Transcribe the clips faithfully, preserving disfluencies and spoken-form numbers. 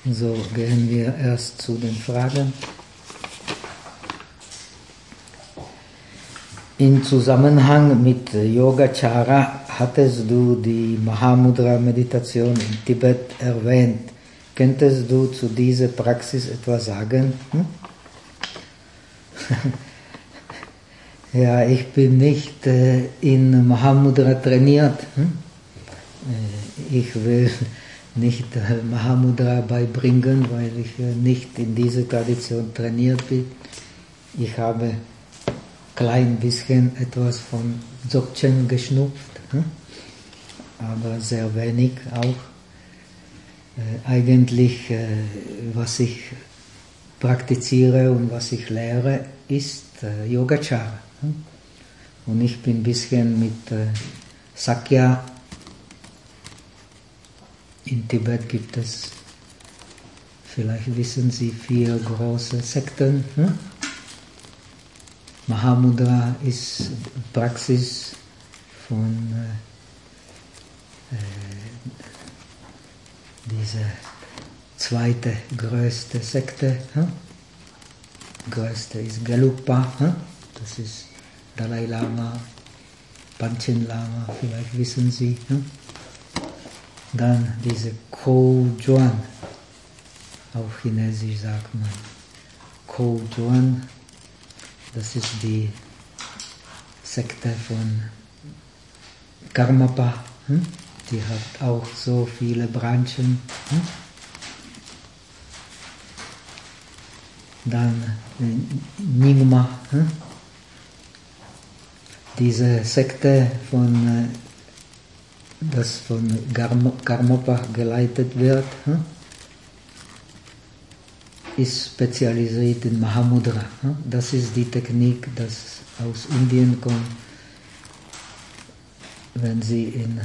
So gehen wir erst zu den Fragen. In Zusammenhang mit Yogacara hattest du die Mahamudra-Meditation in Tibet erwähnt. Könntest du zu dieser Praxis etwas sagen? Hm? Ja, ich bin nicht äh, in Mahamudra trainiert. Hm? Äh, ich will nicht äh, Mahamudra beibringen, weil ich äh, nicht in dieser Tradition trainiert bin. Ich habe klein bisschen etwas von Dzogchen geschnupft, hm? aber sehr wenig auch. Äh, eigentlich, äh, was ich praktiziere und was ich lehre, ist äh, Yogacara. Hm? Und ich bin ein bisschen mit äh, Sakya. In Tibet gibt es, vielleicht wissen Sie, vier große Sekten. Hm? Mahamudra ist Praxis von äh, dieser zweite größte Sekte. Hm? Größte ist Gelugpa, hm? Das ist Dalai Lama, Panchen Lama, vielleicht wissen Sie. Hm? Dann diese Kojuan, auf Chinesisch sagt man Kojuan, das ist die Sekte von Karmapa, hm? Die hat auch so viele Branchen. Hm? Dann Nyingma, hm? Diese Sekte von das von Karmapa geleitet wird, hm? ist spezialisiert in Mahamudra. Hm? Das ist die Technik, das aus Indien kommt. Wenn Sie in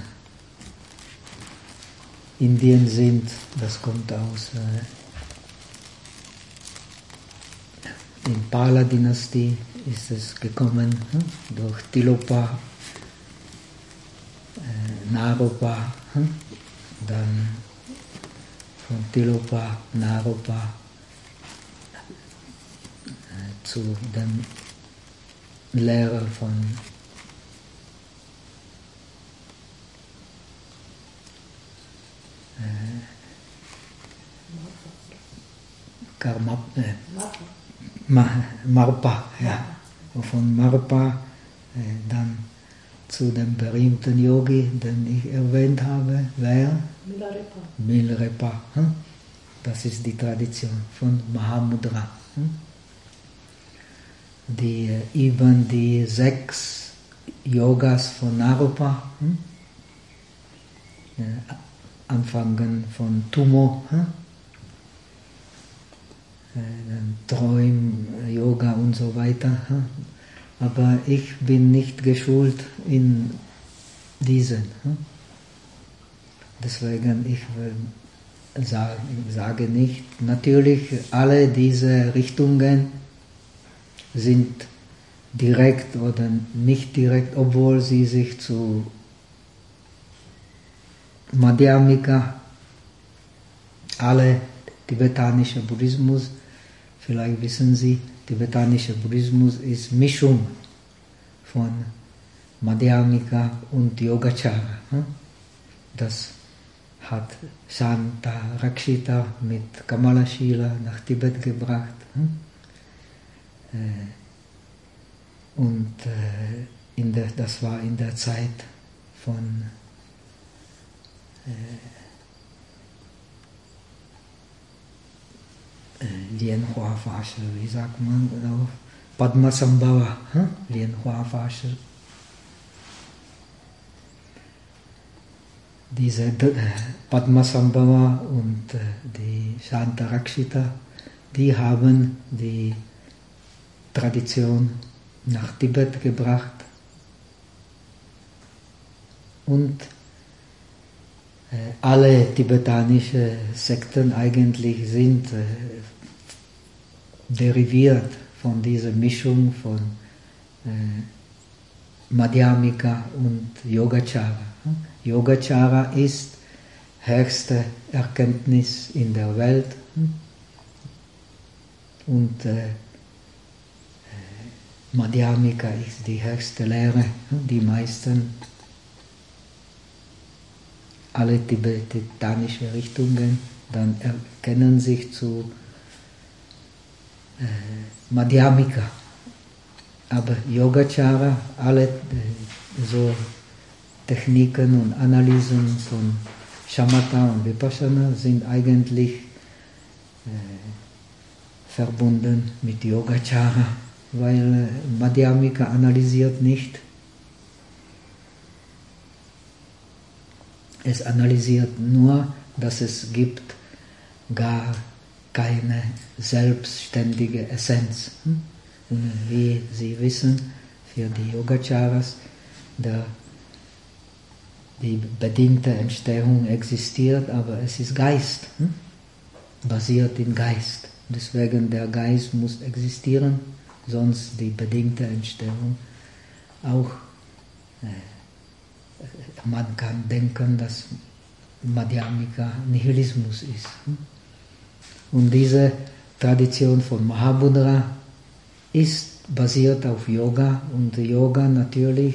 Indien sind, das kommt aus äh, in Pala-Dynastie ist es gekommen, hm? durch Tilopa, äh, Naropa, hm? dann von Tilopa, Naropa äh, zu dem Lehrer von äh, Karma, äh, Marpa, ja. Von Marpa äh, dann zu dem berühmten Yogi, den ich erwähnt habe, wer? Milarepa. Milarepa. Hm? Das ist die Tradition von Mahamudra. Hm? Die äh, eben die sechs Yogas von Naropa, hm? äh, anfangen von Tumo, hm? Träum, Yoga und so weiter. Aber ich bin nicht geschult in diesen. Deswegen ich sage nicht, natürlich alle diese Richtungen sind direkt oder nicht direkt, obwohl sie sich zu Madhyamika, alle tibetanische Buddhismus, vielleicht wissen Sie, tibetanischer Buddhismus ist Mischung von Madhyamika und Yogacara. Das hat Shanta Rakshita mit Kamala Shila nach Tibet gebracht. Und in der, das war in der Zeit von Lien Hua Fasche, wie sagt man auf Padmasambhava, hm? Lien Hua Fasche. Diese äh, Padmasambhava und äh, die Shanta Rakshita, die haben die Tradition nach Tibet gebracht und äh, alle tibetanischen Sekten eigentlich sind äh, deriviert von dieser Mischung von äh, Madhyamika und Yogacara. Yogacara ist höchste Erkenntnis in der Welt. Und äh, Madhyamika ist die höchste Lehre. Die meisten, alle tibetanische Richtungen, dann erkennen sich zu äh, Madhyamika. Aber Yogacara, alle äh, so Techniken und Analysen von Shamatha und Vipassana sind eigentlich äh, verbunden mit Yogacara, weil äh, Madhyamika analysiert nicht. Es analysiert nur, dass es gibt gar keine selbstständige Essenz. Und wie Sie wissen, für die Yogacaras, der, die bedingte Entstehung existiert, aber es ist Geist, hm? basiert im Geist. Deswegen der Geist muss existieren, sonst die bedingte Entstehung auch. Äh, man kann denken, dass Madhyamika Nihilismus ist. Hm? Und diese Tradition von Mahabodhra ist basiert auf Yoga, und Yoga natürlich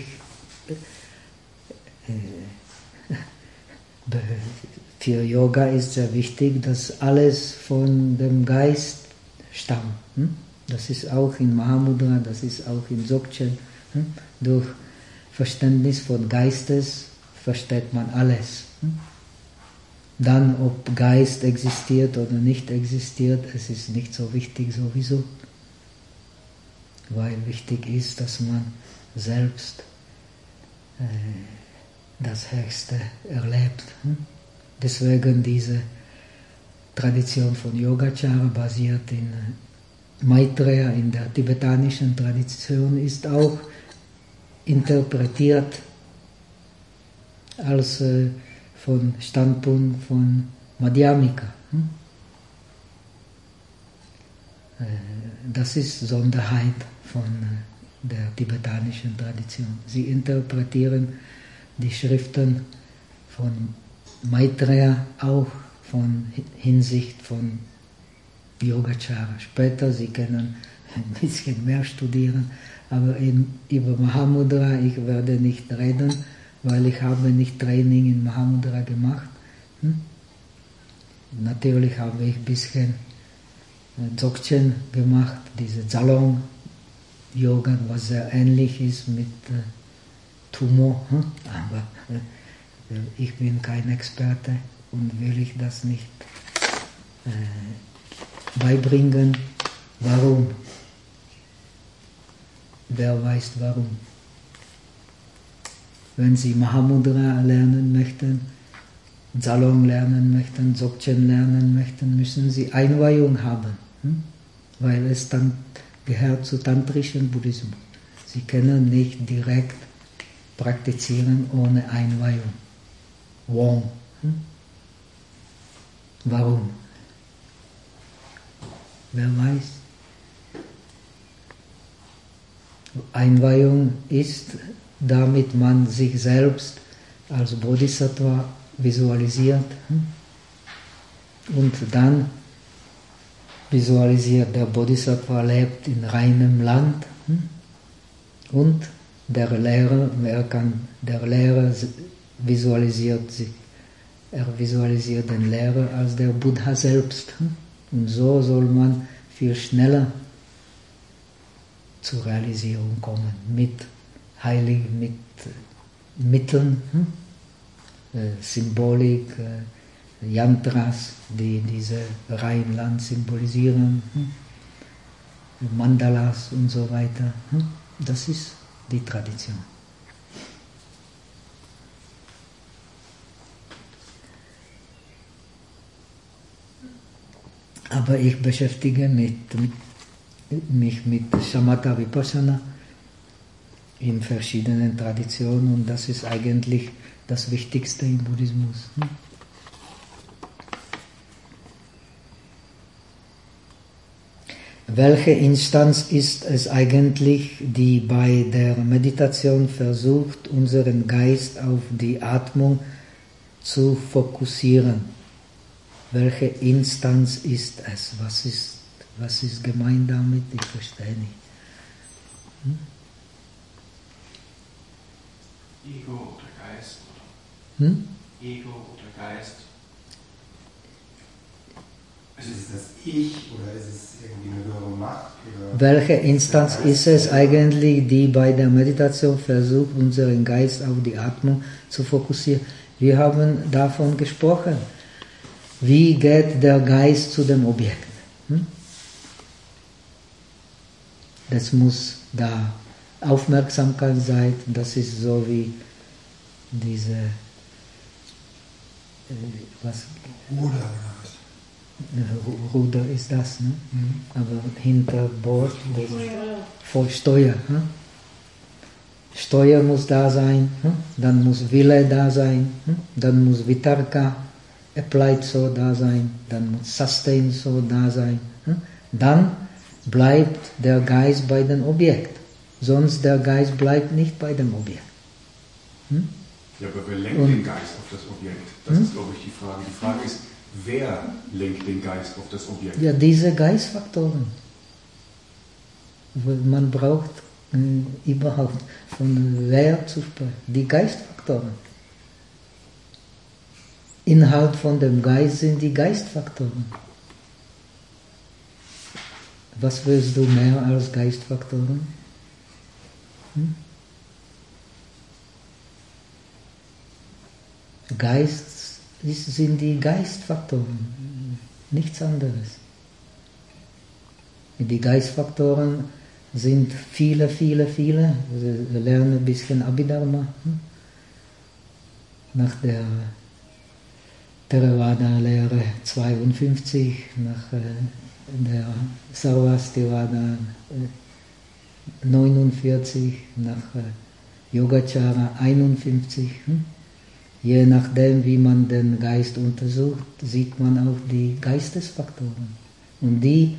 äh, für Yoga ist sehr wichtig, dass alles von dem Geist stammt. Hm? Das ist auch in Mahamudra, das ist auch in Dzogchen. Hm? Durch Verständnis von Geistes versteht man alles. Hm? Dann, ob Geist existiert oder nicht existiert, es ist nicht so wichtig sowieso. Weil wichtig ist, dass man selbst äh, das Höchste erlebt. Hm? Deswegen diese Tradition von Yogacara basiert in Maitreya, in der tibetanischen Tradition, ist auch interpretiert als äh, von Standpunkt von Madhyamika. Hm? Äh, das ist Sonderheit von äh, der tibetanischen Tradition. Sie interpretieren die Schriften von Maitreya auch von Hinsicht von Yogacara. Später, Sie können ein bisschen mehr studieren, aber in, über Mahamudra, ich werde nicht reden, weil ich habe nicht Training in Mahamudra gemacht. Hm? Natürlich habe ich ein bisschen Dzogchen gemacht, diese Salon-Yoga, was sehr ähnlich ist mit äh, Tumo, hm? aber äh, ich bin kein Experte und will ich das nicht äh, beibringen. Warum? Wer weiß warum? Wenn Sie Mahamudra lernen möchten, Salon lernen möchten, Dzogchen lernen möchten, müssen Sie Einweihung haben, hm? weil es dann gehört zu tantrischen Buddhismus. Sie können nicht direkt praktizieren ohne Einweihung. Wong. Hm? Warum? Wer weiß? Einweihung ist, damit man sich selbst als Bodhisattva visualisiert. Hm? Und dann visualisiert, der Bodhisattva lebt in reinem Land. Hm? Und der Lehrer, er kann, der Lehrer visualisiert sich, er visualisiert den Lehrer als der Buddha selbst. Und so soll man viel schneller zur Realisierung kommen, mit Heiligen, mit Mitteln, hm? äh, Symbolik, äh, Yantras, die diese Rheinland symbolisieren, hm? Mandalas und so weiter. Hm? Das ist die Tradition. Aber ich beschäftige mich mit, mich mit Shamatha Vipassana in verschiedenen Traditionen, und das ist eigentlich das Wichtigste im Buddhismus. Hm? Welche Instanz ist es eigentlich, die bei der Meditation versucht, unseren Geist auf die Atmung zu fokussieren? welche Instanz ist es? Was ist, was ist gemeint damit? Ich verstehe nicht. Hm? Ego oder Geist? Oder? Hm? Ego oder Geist? Also ist es das Ich oder ist es irgendwie eine höhere Macht? Oder Welche Instanz ist es eigentlich, die bei der Meditation versucht, unseren Geist auf die Atmung zu fokussieren? Wir haben davon gesprochen. Wie geht der Geist zu dem Objekt? Hm? Das muss da Aufmerksamkeit sein. Das ist so wie diese, äh, was? Ruder oder was? Ruder ist das, ne? Mhm. Aber hinter Bord, das voll Steuer. Ne? Steuer muss da sein, ne? Dann muss Wille da sein, ne? Dann muss Vitarka, Applied so da sein, dann muss Sustain so da sein. Ne? Dann bleibt der Geist bei dem Objekt, sonst der Geist bleibt nicht bei dem Objekt. Hm? Ja, aber wer lenkt Und, den Geist auf das Objekt? Das hm? ist, glaube ich, die Frage. Die Frage ist, wer lenkt den Geist auf das Objekt? Ja, diese Geistfaktoren. Man braucht äh, überhaupt von wer zu sprechen. Die Geistfaktoren. Inhalt von dem Geist sind die Geistfaktoren. Was willst du mehr als Geistfaktoren? Hm? Geist ist, sind die Geistfaktoren, nichts anderes. Die Geistfaktoren sind viele, viele, viele. Wir lernen ein bisschen Abhidharma. Hm? Nach der Theravada-Lehre zweiundfünfzig, nach äh, der Sarvastivada äh, neunundvierzig, nach äh, Yogacara einundfünfzig. Hm? Je nachdem, wie man den Geist untersucht, sieht man auch die Geistesfaktoren. Und die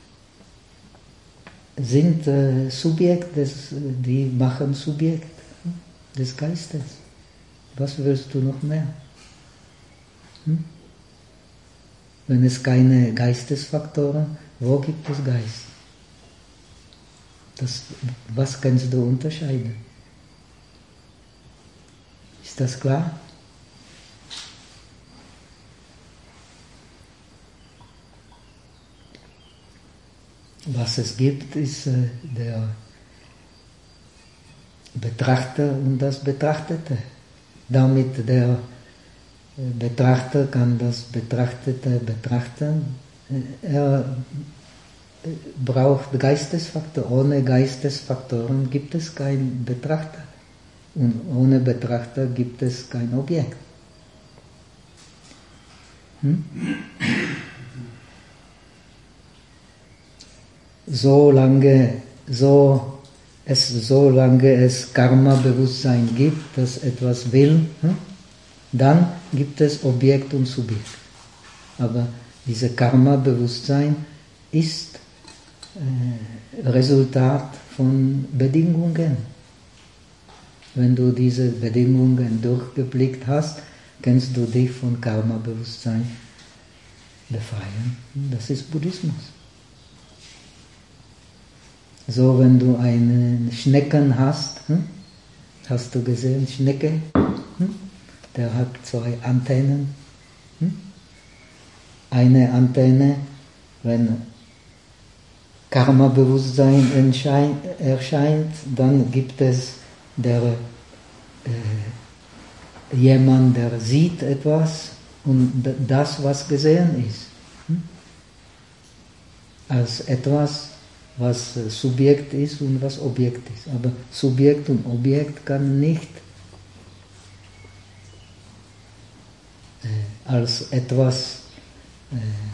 sind äh, Subjekt, des, die machen Subjekt des Geistes. Was willst du noch mehr? Hm? Wenn es keine Geistesfaktoren, wo gibt es Geist? Das, was kannst du unterscheiden? Ist das klar? Was es gibt, ist äh, der Betrachter und das Betrachtete. Damit der Betrachter kann das Betrachtete betrachten. Er braucht Geistesfaktoren. Ohne Geistesfaktoren gibt es keinen Betrachter. Und ohne Betrachter gibt es kein Objekt. Hm? Solange, so, es, solange es Karma-Bewusstsein gibt, das etwas will, hm? Dann gibt es Objekt und Subjekt. Aber dieses Karma-Bewusstsein ist äh, Resultat von Bedingungen. Wenn du diese Bedingungen durchgeblickt hast, kannst du dich von Karma-Bewusstsein befreien. Das ist Buddhismus. So, wenn du einen Schnecken hast, hm? Hast du gesehen, Schnecke? Hm? Der hat zwei Antennen. Hm? Eine Antenne, wenn Karma-Bewusstsein erscheint, dann gibt es der, äh, jemand, der sieht etwas und das, was gesehen ist, hm? als etwas, was Subjekt ist und was Objekt ist. Aber Subjekt und Objekt kann nicht äh, als etwas äh,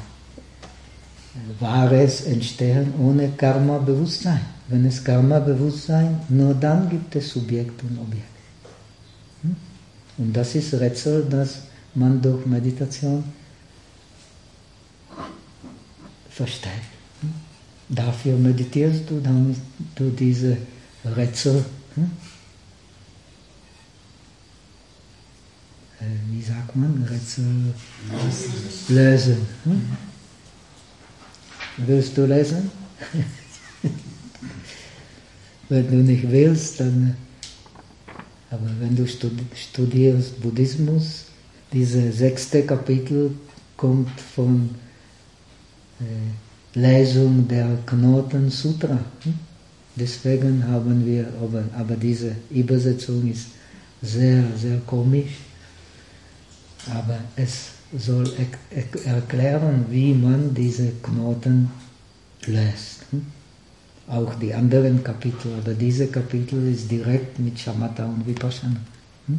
Wahres entstehen ohne Karma-Bewusstsein. Wenn es Karma-Bewusstsein, nur dann gibt es Subjekt und Objekt. Hm? Und das ist Rätsel, das man durch Meditation versteht. Hm? Dafür meditierst du, damit du diese Rätsel hm? äh, wie sagt man, Rätsel lösen. Hm? Willst du lesen? Wenn du nicht willst, dann... Aber wenn du studierst Buddhismus, dieses sechste Kapitel kommt von äh, Lesung der Knoten Sutra. Hm? Deswegen haben wir, aber, aber diese Übersetzung ist sehr, sehr komisch. Aber es soll er, er, erklären, wie man diese Knoten löst. Hm? Auch die anderen Kapitel, aber dieses Kapitel ist direkt mit Shamatha und Vipassana. Hm?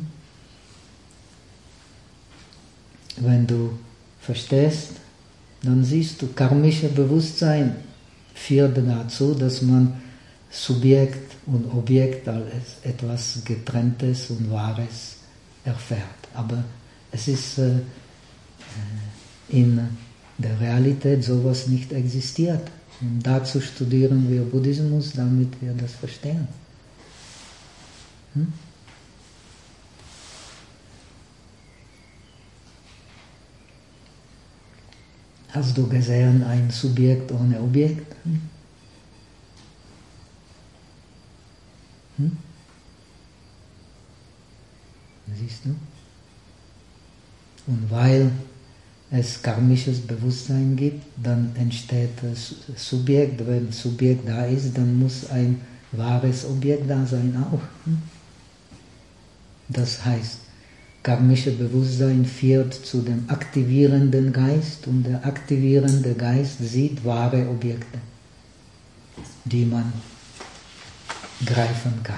Wenn du verstehst, dann siehst du, karmisches Bewusstsein führt dazu, dass man Subjekt und Objekt als etwas Getrenntes und Wahres erfährt. Aber es ist äh, in der Realität sowas nicht existiert. Und dazu studieren wir Buddhismus, damit wir das verstehen. Hm? Hast du gesehen ein Subjekt ohne Objekt? Hm? Hm? Siehst du? Und weil es karmisches Bewusstsein gibt, dann entsteht das Subjekt. Wenn Subjekt da ist, dann muss ein wahres Objekt da sein auch. Das heißt, karmisches Bewusstsein führt zu dem aktivierenden Geist und der aktivierende Geist sieht wahre Objekte, die man greifen kann.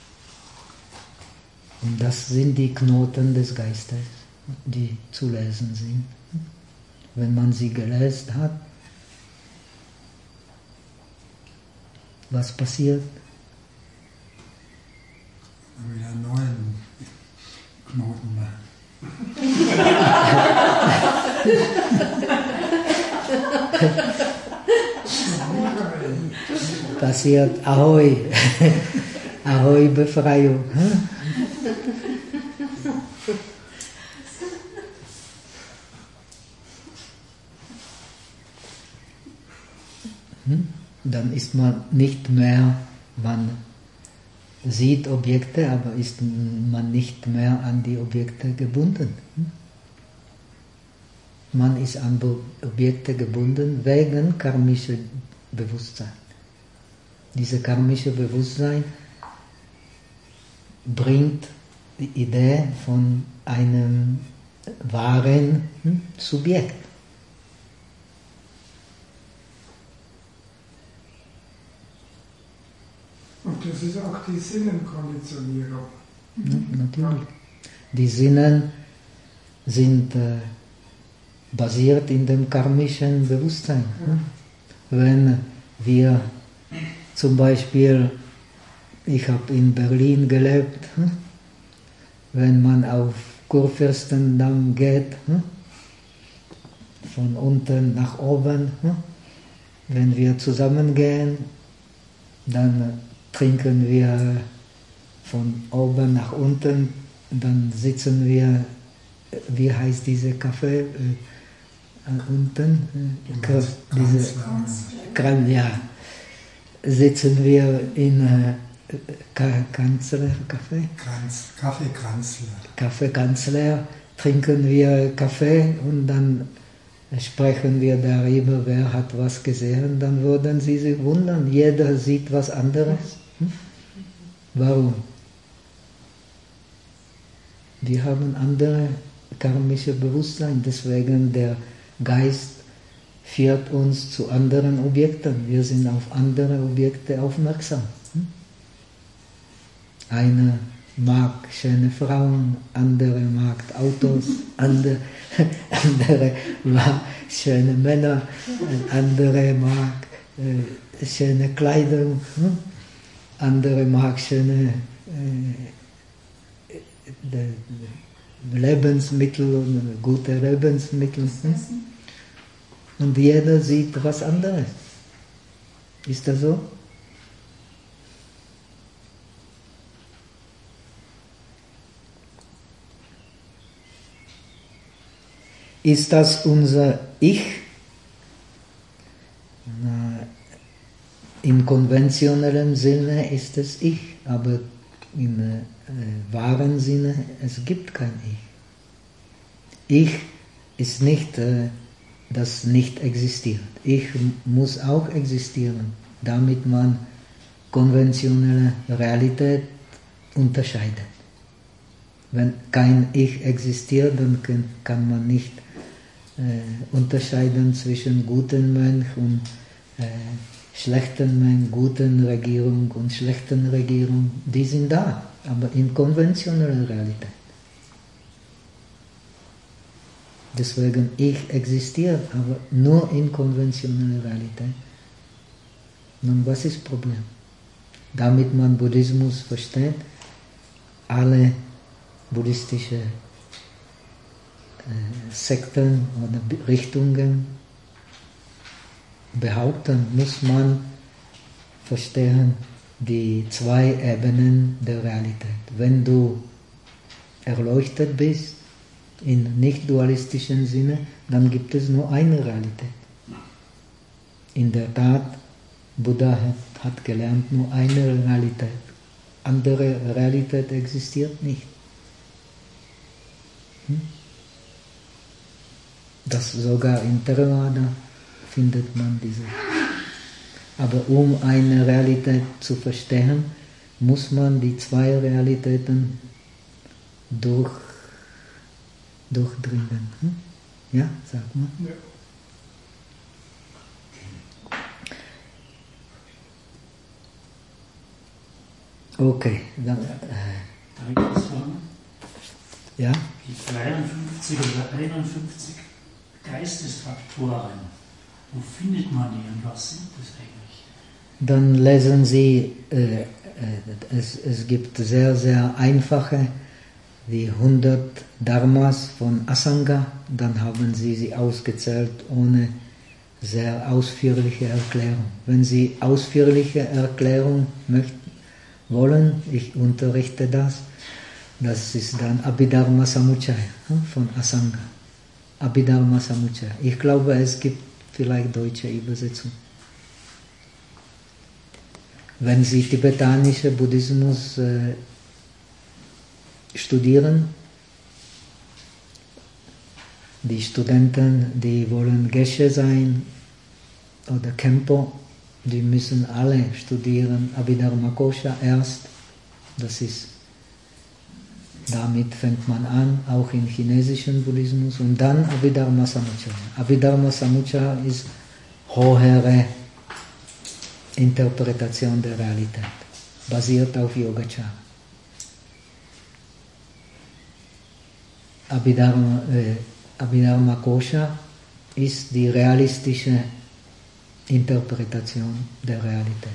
Und das sind die Knoten des Geistes, die zu lesen sind. Wenn man sie gelesen hat, was passiert? Wieder einen neuen Knoten machen. Passiert Ahoi, Ahoi Befreiung. Dann ist man nicht mehr, man sieht Objekte, aber ist man nicht mehr an die Objekte gebunden. Man ist an Objekte gebunden wegen karmischem Bewusstsein. Dieses karmische Bewusstsein bringt die Idee von einem wahren Subjekt. Und das ist auch die Sinnenkonditionierung. Ja, natürlich. Die Sinnen sind äh, basiert in dem karmischen Bewusstsein. Ja. Wenn wir zum Beispiel, ich habe in Berlin gelebt, wenn man auf Kurfürstendamm geht, von unten nach oben, wenn wir zusammengehen, dann trinken wir von oben nach unten, dann sitzen wir, wie heißt diese Kaffee, äh, unten? Äh, diese Kranz, ja. Sitzen wir in äh, Kanzler, Kaffee? Kranz, Kaffee Kranzler. Kaffee Kanzler, trinken wir Kaffee und dann sprechen wir darüber, wer hat was gesehen, dann würden Sie sich wundern, jeder sieht was anderes. Hm? Warum? Wir haben andere karmische Bewusstsein, deswegen der Geist führt uns zu anderen Objekten. Wir sind auf andere Objekte aufmerksam. Hm? Einer mag schöne Frauen, andere mag Autos, andere, andere mag schöne Männer, andere mag äh, schöne Kleidung, hm? andere mag schöne äh, de, de Lebensmittel und gute Lebensmittel. Hm? Und jeder sieht was anderes. Ist das so? Ist das unser Ich? Na, im konventionellen Sinne ist es Ich, aber im äh, wahren Sinne, es gibt kein Ich. Ich ist nicht, äh, das nicht existiert. Ich muss auch existieren, damit man konventionelle Realität unterscheidet. Wenn kein Ich existiert, dann kann, kann man nicht äh, unterscheiden zwischen guten Mensch und äh, schlechten Mensch, guten Regierung und schlechten Regierung. Die sind da, aber in konventioneller Realität. Deswegen Ich existiert, aber nur in konventioneller Realität. Nun, was ist das Problem? Damit man Buddhismus versteht, alle buddhistische äh, Sekten oder Richtungen behaupten, muss man verstehen die zwei Ebenen der Realität. Wenn du erleuchtet bist, in nicht-dualistischen Sinne, dann gibt es nur eine Realität. In der Tat, Buddha hat, hat gelernt, nur eine Realität. Andere Realität existiert nicht. Hm? Das sogar in Theravada findet man diese. Aber um eine Realität zu verstehen, muss man die zwei Realitäten durch durchdringen. Hm? Ja, sag mal. Ja. Okay, dann. Äh, Darf ich das fragen? Ja? Die dreiundfünfzig oder einundfünfzig Geistesfaktoren, wo findet man die und was sind das eigentlich? Dann lesen Sie, äh, äh, es, es gibt sehr, sehr einfache, die hundert Dharmas von Asanga, dann haben Sie sie ausgezählt ohne sehr ausführliche Erklärung. Wenn Sie ausführliche Erklärung möchten, wollen, ich unterrichte das, das ist dann Abhidharma Samuccaya von Asanga. Abhidharma Samuccaya. Ich glaube, es gibt vielleicht deutsche Übersetzung. Wenn Sie tibetanische Buddhismus äh, studieren, die Studenten, die wollen Geshe sein oder Kempo, die müssen alle studieren Abhidharma Kosha erst. Das ist, damit fängt man an, auch im chinesischen Buddhismus, und dann Abhidharma Samuccaya. Abhidharma Samuccaya ist höhere Interpretation der Realität, basiert auf Yogacara. Abhidharma, äh, Abhidharma Kosha ist die realistische Interpretation der Realität.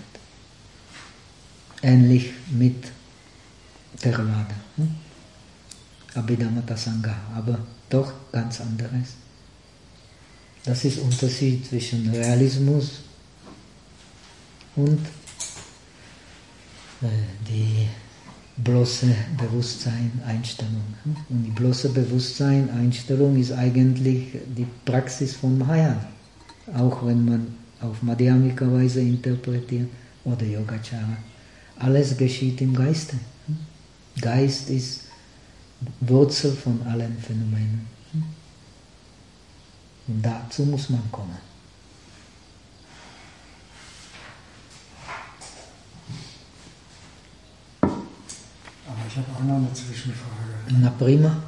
Ähnlich mit Theravada. Hm? Abhidhamma Sangha, aber doch ganz anderes. Das ist der Unterschied zwischen Realismus und äh, die bloße Bewusstsein-Einstellung. Und die bloße Bewusstsein-Einstellung ist eigentlich die Praxis von Mahayana. Auch wenn man auf Madhyamika-Weise interpretiert oder Yogacara. Alles geschieht im Geiste. Geist ist Wurzel von allen Phänomenen. Und dazu muss man kommen. Aber ich habe auch noch eine Zwischenfrage. Na prima.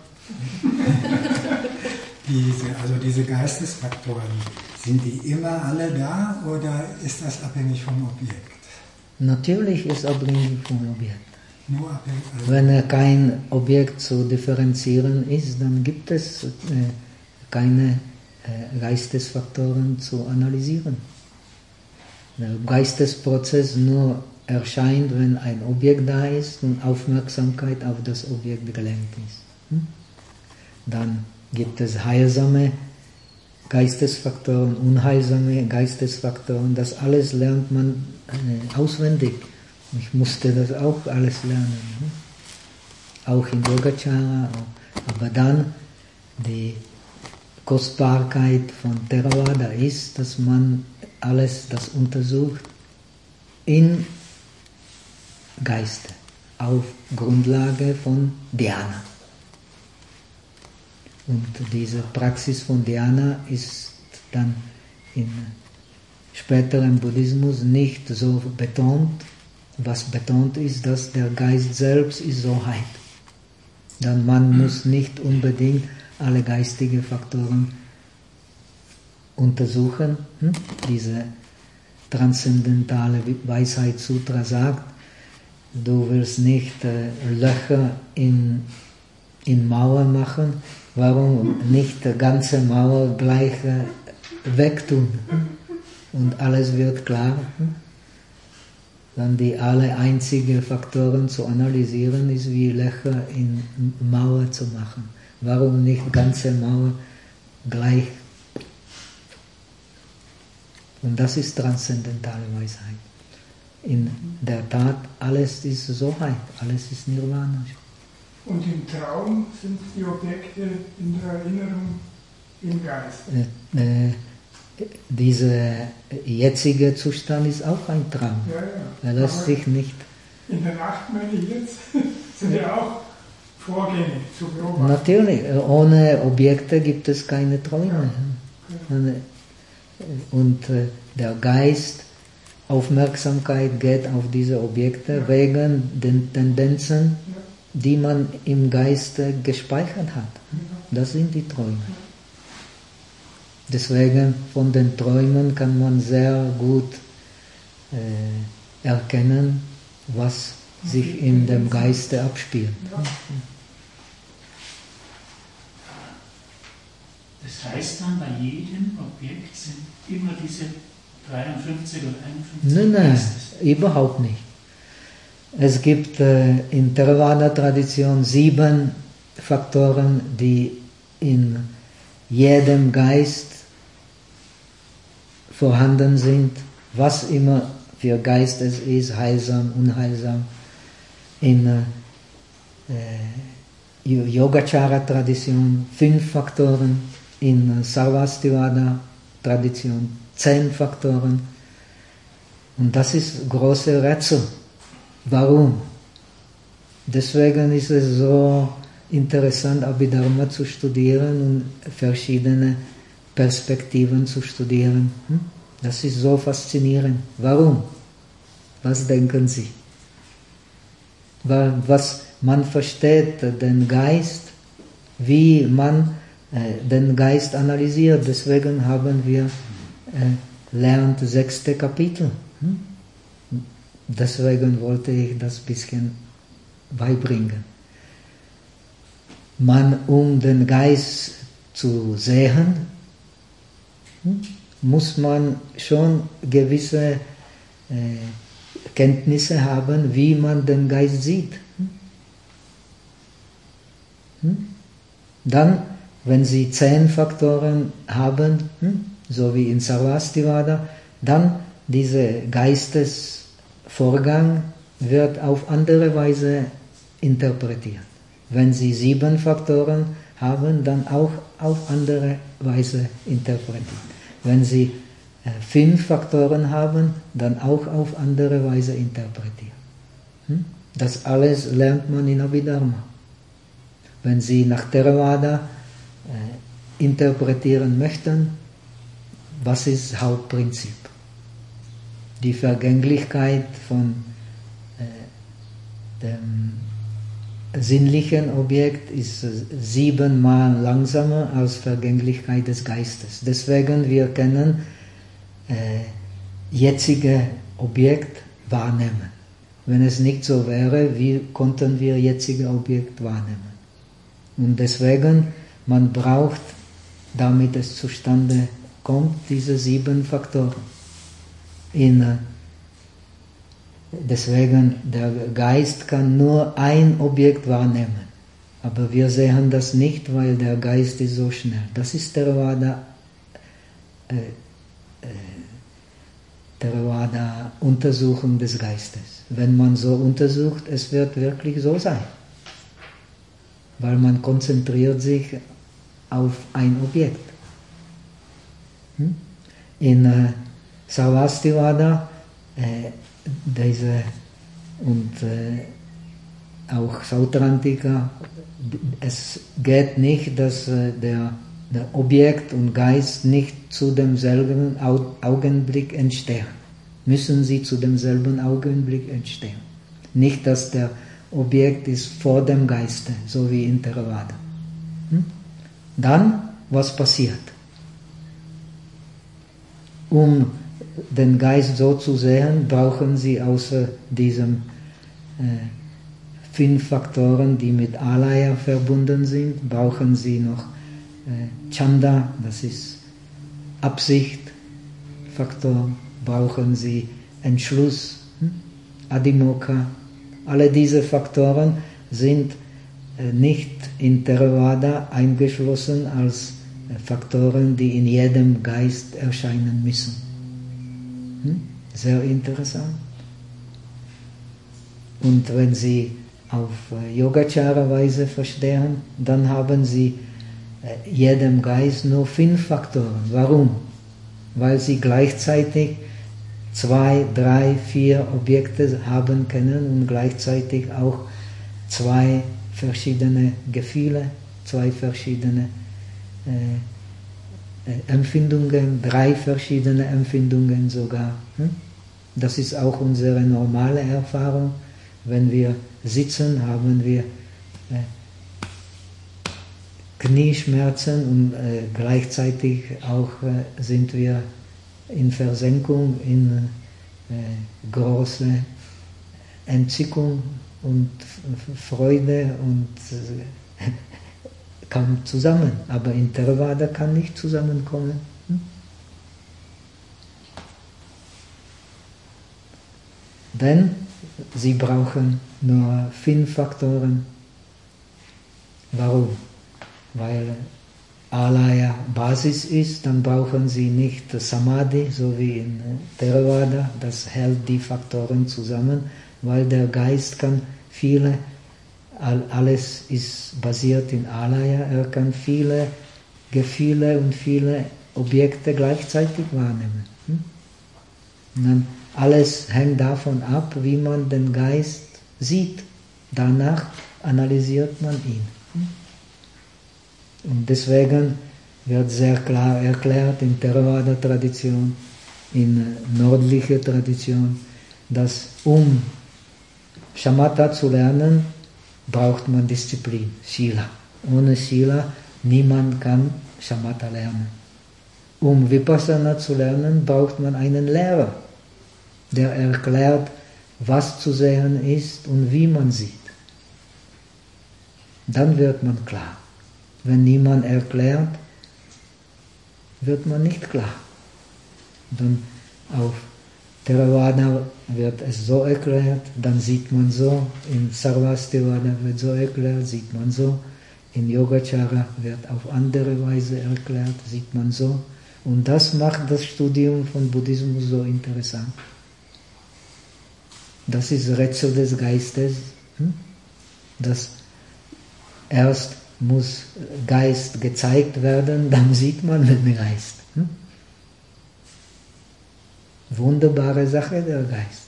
Diese, also diese Geistesfaktoren, sind die immer alle da oder ist das abhängig vom Objekt? Natürlich ist abhängig vom Objekt. Nur abhängig. Also Wenn kein Objekt zu differenzieren ist, dann gibt es äh, keine äh, Geistesfaktoren zu analysieren. Der Geistesprozess nur erscheint, wenn ein Objekt da ist und Aufmerksamkeit auf das Objekt gelenkt ist. Hm? Dann gibt es heilsame Geistesfaktoren, unheilsame Geistesfaktoren. Das alles lernt man äh, auswendig. Ich musste das auch alles lernen. Hm? Auch in Yogacara. Aber dann die Kostbarkeit von Theravada ist, dass man alles das untersucht in Geiste, auf Grundlage von Dhyana. Und diese Praxis von Dhyana ist dann in späterem Buddhismus nicht so betont. Was betont ist, dass der Geist selbst ist Soheit. Dann man muss nicht unbedingt alle geistigen Faktoren untersuchen. Hm? Diese transzendentale Weisheitssutra sagt, du willst nicht äh, Löcher in, in Mauer machen, warum nicht die ganze Mauer gleich äh, wegtun? Und alles wird klar. Hm? Dann die alle einzigen Faktoren zu analysieren, ist wie Löcher in Mauer zu machen. Warum nicht ganze Mauer gleich? Und das ist transzendentale Weisheit. In der Tat, alles ist Soheit, alles ist Nirvana. Und im Traum sind die Objekte in der Erinnerung im Geist. Äh, äh, dieser jetzige Zustand ist auch ein Traum. Ja, ja. Er lässt Aber sich nicht. In der Nacht, meine ich jetzt, sind ja auch Vorgänge zu beobachten. Natürlich, ohne Objekte gibt es keine Träume. Ja. Und äh, der Geist, Aufmerksamkeit geht auf diese Objekte ja. wegen den Tendenzen, ja. die man im Geiste gespeichert hat. Das sind die Träume. Deswegen von den Träumen kann man sehr gut äh, erkennen, was sich in dem Geiste abspielt. Das heißt dann, bei jedem Objekt sind immer diese dreiundfünfzig oder einundfünfzig? Nein, nein, überhaupt nicht. Es gibt äh, in Theravada-Tradition sieben Faktoren, die in jedem Geist vorhanden sind, was immer für Geist es ist, heilsam, unheilsam. In äh, Yogacara-Tradition fünf Faktoren, in Sarvastivada-Tradition zehn Faktoren. Und das ist große Rätsel. Warum? Deswegen ist es so interessant, Abhidharma zu studieren und verschiedene Perspektiven zu studieren. Das ist so faszinierend. Warum? Was denken Sie? Weil was man versteht, den Geist, wie man äh, den Geist analysiert. Deswegen haben wir äh, lernt sechste Kapitel. Hm? Deswegen wollte ich das ein bisschen beibringen. Man, um den Geist zu sehen, hm, muss man schon gewisse äh, Kenntnisse haben, wie man den Geist sieht. Hm? Dann, wenn Sie zehn Faktoren haben, hm, so wie in Sarvastivada, dann dieser Geistesvorgang wird auf andere Weise interpretiert. Wenn Sie sieben Faktoren haben, dann auch auf andere Weise interpretiert. Wenn Sie äh, fünf Faktoren haben, dann auch auf andere Weise interpretiert. Hm? Das alles lernt man in Abhidharma. Wenn Sie nach Theravada äh, interpretieren möchten, was ist das Hauptprinzip? Die Vergänglichkeit von äh, dem sinnlichen Objekt ist siebenmal langsamer als Vergänglichkeit des Geistes. Deswegen wir können äh, jetzige Objekt wahrnehmen. Wenn es nicht so wäre, wie konnten wir jetzige Objekt wahrnehmen? Und deswegen, man braucht, damit es zustande kommt, diese sieben Faktoren. In, äh, deswegen, der Geist kann nur ein Objekt wahrnehmen. Aber wir sehen das nicht, weil der Geist ist so schnell. Das ist Theravada, äh, äh, Theravada Untersuchung des Geistes. Wenn man so untersucht, es wird wirklich so sein. Weil man konzentriert sich auf ein Objekt. In äh, Sarvastivada, äh, diese und äh, auch Sautrantika, es geht nicht, dass äh, der, der Objekt und Geist nicht zu demselben Au- Augenblick entstehen. Müssen sie zu demselben Augenblick entstehen. Nicht, dass der Objekt ist vor dem Geiste, so wie in Theravada. Hm? Dann, was passiert? Um den Geist so zu sehen, brauchen sie außer diesen äh, fünf Faktoren, die mit Alaya verbunden sind, brauchen sie noch äh, Chanda, das ist Absicht-Faktor, brauchen sie Entschluss, hm? Adhimokkha. Alle diese Faktoren sind äh, nicht in Theravada eingeschlossen als äh, Faktoren, die in jedem Geist erscheinen müssen. Hm? Sehr interessant. Und wenn Sie auf äh, Yogacara-Weise verstehen, dann haben Sie äh, jedem Geist nur fünf Faktoren. Warum? Weil Sie gleichzeitig zwei, drei, vier Objekte haben können und gleichzeitig auch zwei verschiedene Gefühle, zwei verschiedene äh, äh, Empfindungen, drei verschiedene Empfindungen sogar. Hm? Das ist auch unsere normale Erfahrung. Wenn wir sitzen, haben wir äh, Knieschmerzen und äh, gleichzeitig auch äh, sind wir in Versenkung, in äh, große Entzückung und Freude und äh, kam zusammen. Aber in Theravada kann nicht zusammenkommen. Hm? Denn sie brauchen nur fünf Faktoren. Warum? Weil Alaya Basis ist, dann brauchen sie nicht Samadhi, so wie in Theravada, das hält die Faktoren zusammen, weil der Geist kann viele, alles ist basiert in Alaya, er kann viele Gefühle und viele Objekte gleichzeitig wahrnehmen. Und dann alles hängt davon ab, wie man den Geist sieht. Danach analysiert man ihn. Und deswegen wird sehr klar erklärt in Theravada-Tradition, in nördlicher Tradition, dass um Shamatha zu lernen, braucht man Disziplin, Sila. Ohne Sila, niemand kann Shamatha lernen. Um Vipassana zu lernen, braucht man einen Lehrer, der erklärt, was zu sehen ist und wie man sieht. Dann wird man klar. Wenn niemand erklärt, wird man nicht klar. Dann auf Theravada wird es so erklärt, dann sieht man so, in Sarvastivada wird so erklärt, sieht man so, in Yogacara wird auf andere Weise erklärt, sieht man so. Und das macht das Studium von Buddhismus so interessant. Das ist Rätsel des Geistes, das erst muss Geist gezeigt werden, dann sieht man den Geist. Hm? Wunderbare Sache, der Geist.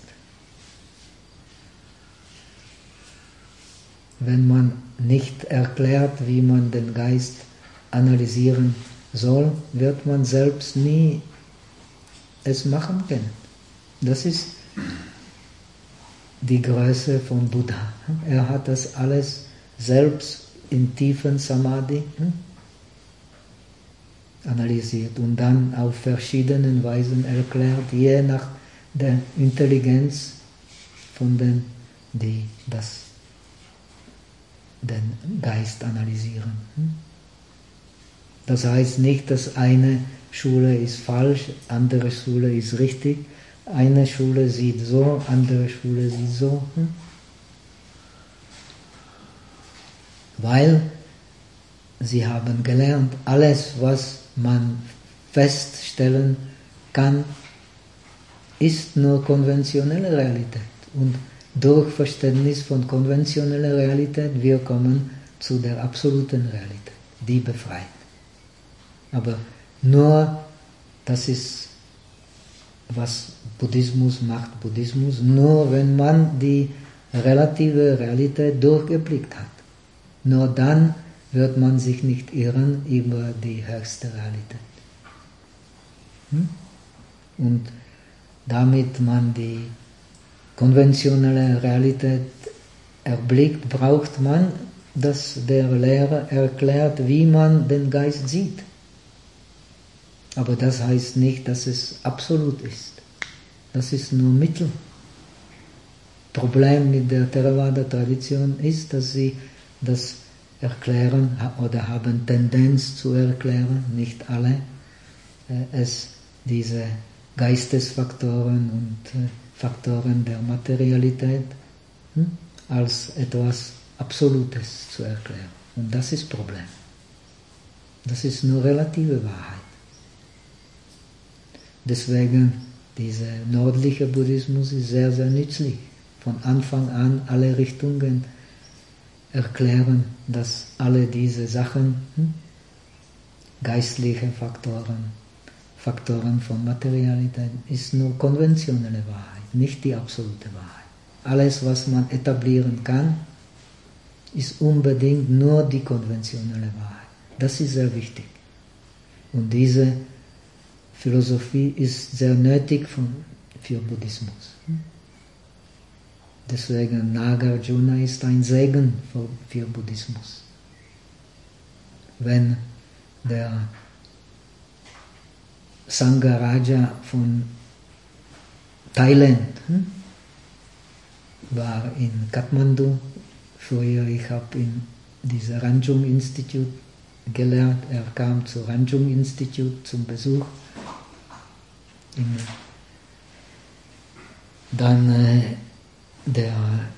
Wenn man nicht erklärt, wie man den Geist analysieren soll, wird man selbst nie es machen können. Das ist die Größe von Buddha. Er hat das alles selbst in tiefen Samadhi hm, analysiert und dann auf verschiedenen Weisen erklärt, je nach der Intelligenz von denen, die das, den Geist analysieren. Hm. Das heißt nicht, dass eine Schule ist falsch, andere Schule ist richtig, eine Schule sieht so, andere Schule sieht so. Hm. Weil sie haben gelernt, alles, was man feststellen kann, ist nur konventionelle Realität. Und durch Verständnis von konventioneller Realität, wir kommen zu der absoluten Realität, die befreit. Aber nur das ist, was Buddhismus macht, Buddhismus, nur wenn man die relative Realität durchgeblickt hat. Nur dann wird man sich nicht irren über die höchste Realität. Hm? Und damit man die konventionelle Realität erblickt, braucht man, dass der Lehrer erklärt, wie man den Geist sieht. Aber das heißt nicht, dass es absolut ist. Das ist nur Mittel. Problem mit der Theravada-Tradition ist, dass sie das erklären oder haben Tendenz zu erklären, nicht alle, es diese Geistesfaktoren und Faktoren der Materialität hm, als etwas Absolutes zu erklären. Und das ist Problem. Das ist nur relative Wahrheit. Deswegen, dieser nördliche Buddhismus ist sehr, sehr nützlich. Von Anfang an alle Richtungen erklären, dass alle diese Sachen, hm, geistliche Faktoren, Faktoren von Materialität, ist nur konventionelle Wahrheit, nicht die absolute Wahrheit. Alles, was man etablieren kann, ist unbedingt nur die konventionelle Wahrheit. Das ist sehr wichtig. Und diese Philosophie ist sehr nötig für Buddhismus. Deswegen Nagarjuna ist ein Segen für, für Buddhismus. Wenn der Sangaraja von Thailand hm, war in Kathmandu. Früher, ich habe in diesem Ranjung Institute gelernt. Er kam zu Ranjung Institute zum Besuch. In, dann äh, der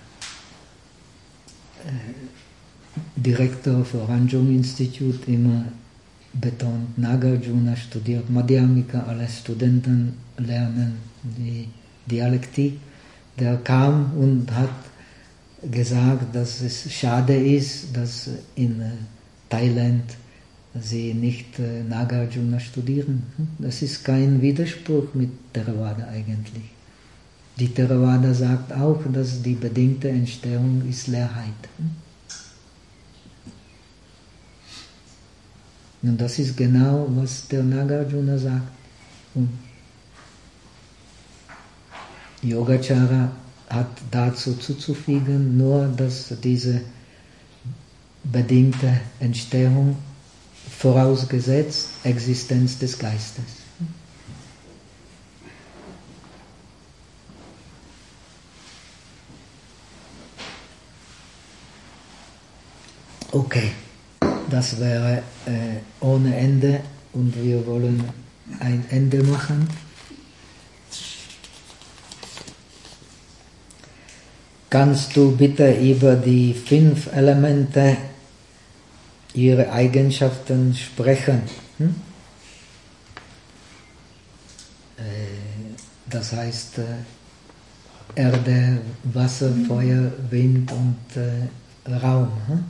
äh, Direktor für Ranjung Institute immer betont, Nagarjuna studiert Madhyamika, alle Studenten lernen die Dialektik. Der kam und hat gesagt, dass es schade ist, dass in Thailand sie nicht Nagarjuna studieren. Das ist kein Widerspruch mit Theravada eigentlich. Die Theravada sagt auch, dass die bedingte Entstehung ist Leerheit. Und das ist genau, was der Nagarjuna sagt. Und Yogacara hat dazu zuzufügen, nur dass diese bedingte Entstehung vorausgesetzt Existenz des Geistes. Okay, das wäre äh, ohne Ende und wir wollen ein Ende machen. Kannst du bitte über die fünf Elemente, ihre Eigenschaften sprechen? Hm? Das heißt äh, Erde, Wasser, Feuer, Wind und äh, Raum. Hm?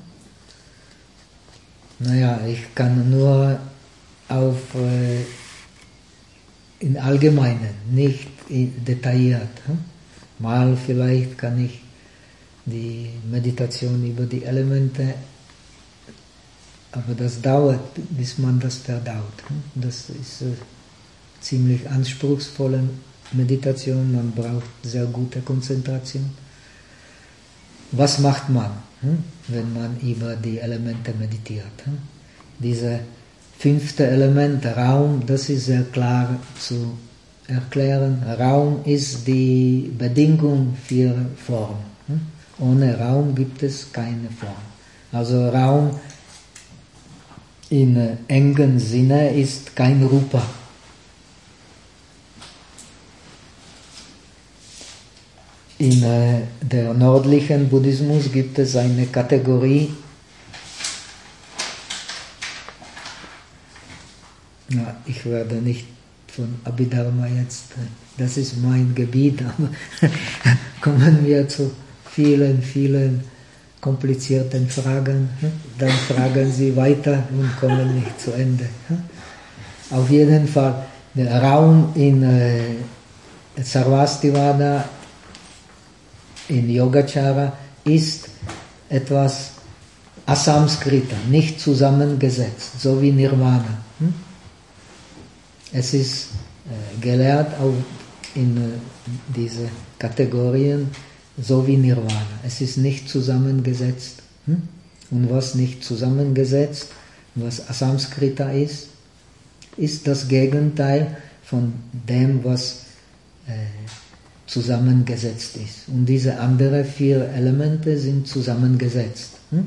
Naja, ich kann nur auf äh, in Allgemeinen, nicht in, detailliert. Hm? Mal vielleicht kann ich die Meditation über die Elemente, aber das dauert, bis man das verdaut. Das ist eine ziemlich anspruchsvolle Meditation, man braucht sehr gute Konzentration. Was macht man, wenn man über die Elemente meditiert? Diese fünfte Element, Raum, das ist sehr klar zu erklären. Raum ist die Bedingung für Form. Ohne Raum gibt es keine Form. Also Raum im engen Sinne ist kein Rupa. In der nördlichen Buddhismus gibt es eine Kategorie, na, ich werde nicht von Abhidharma jetzt, das ist mein Gebiet, aber kommen wir zu vielen, vielen komplizierten Fragen, dann fragen Sie weiter und kommen nicht zu Ende. Auf jeden Fall, Der Raum in äh, Sarvastivada, in Yogacara, ist etwas Asamskrita, nicht zusammengesetzt, so wie Nirvana. Hm? Es ist äh, gelehrt auch in äh, diese Kategorien, so wie Nirvana. Es ist nicht zusammengesetzt. Hm? Und was nicht zusammengesetzt, was Asamskrita ist, ist das Gegenteil von dem, was äh, zusammengesetzt ist. Und diese anderen vier Elemente sind zusammengesetzt. Hm?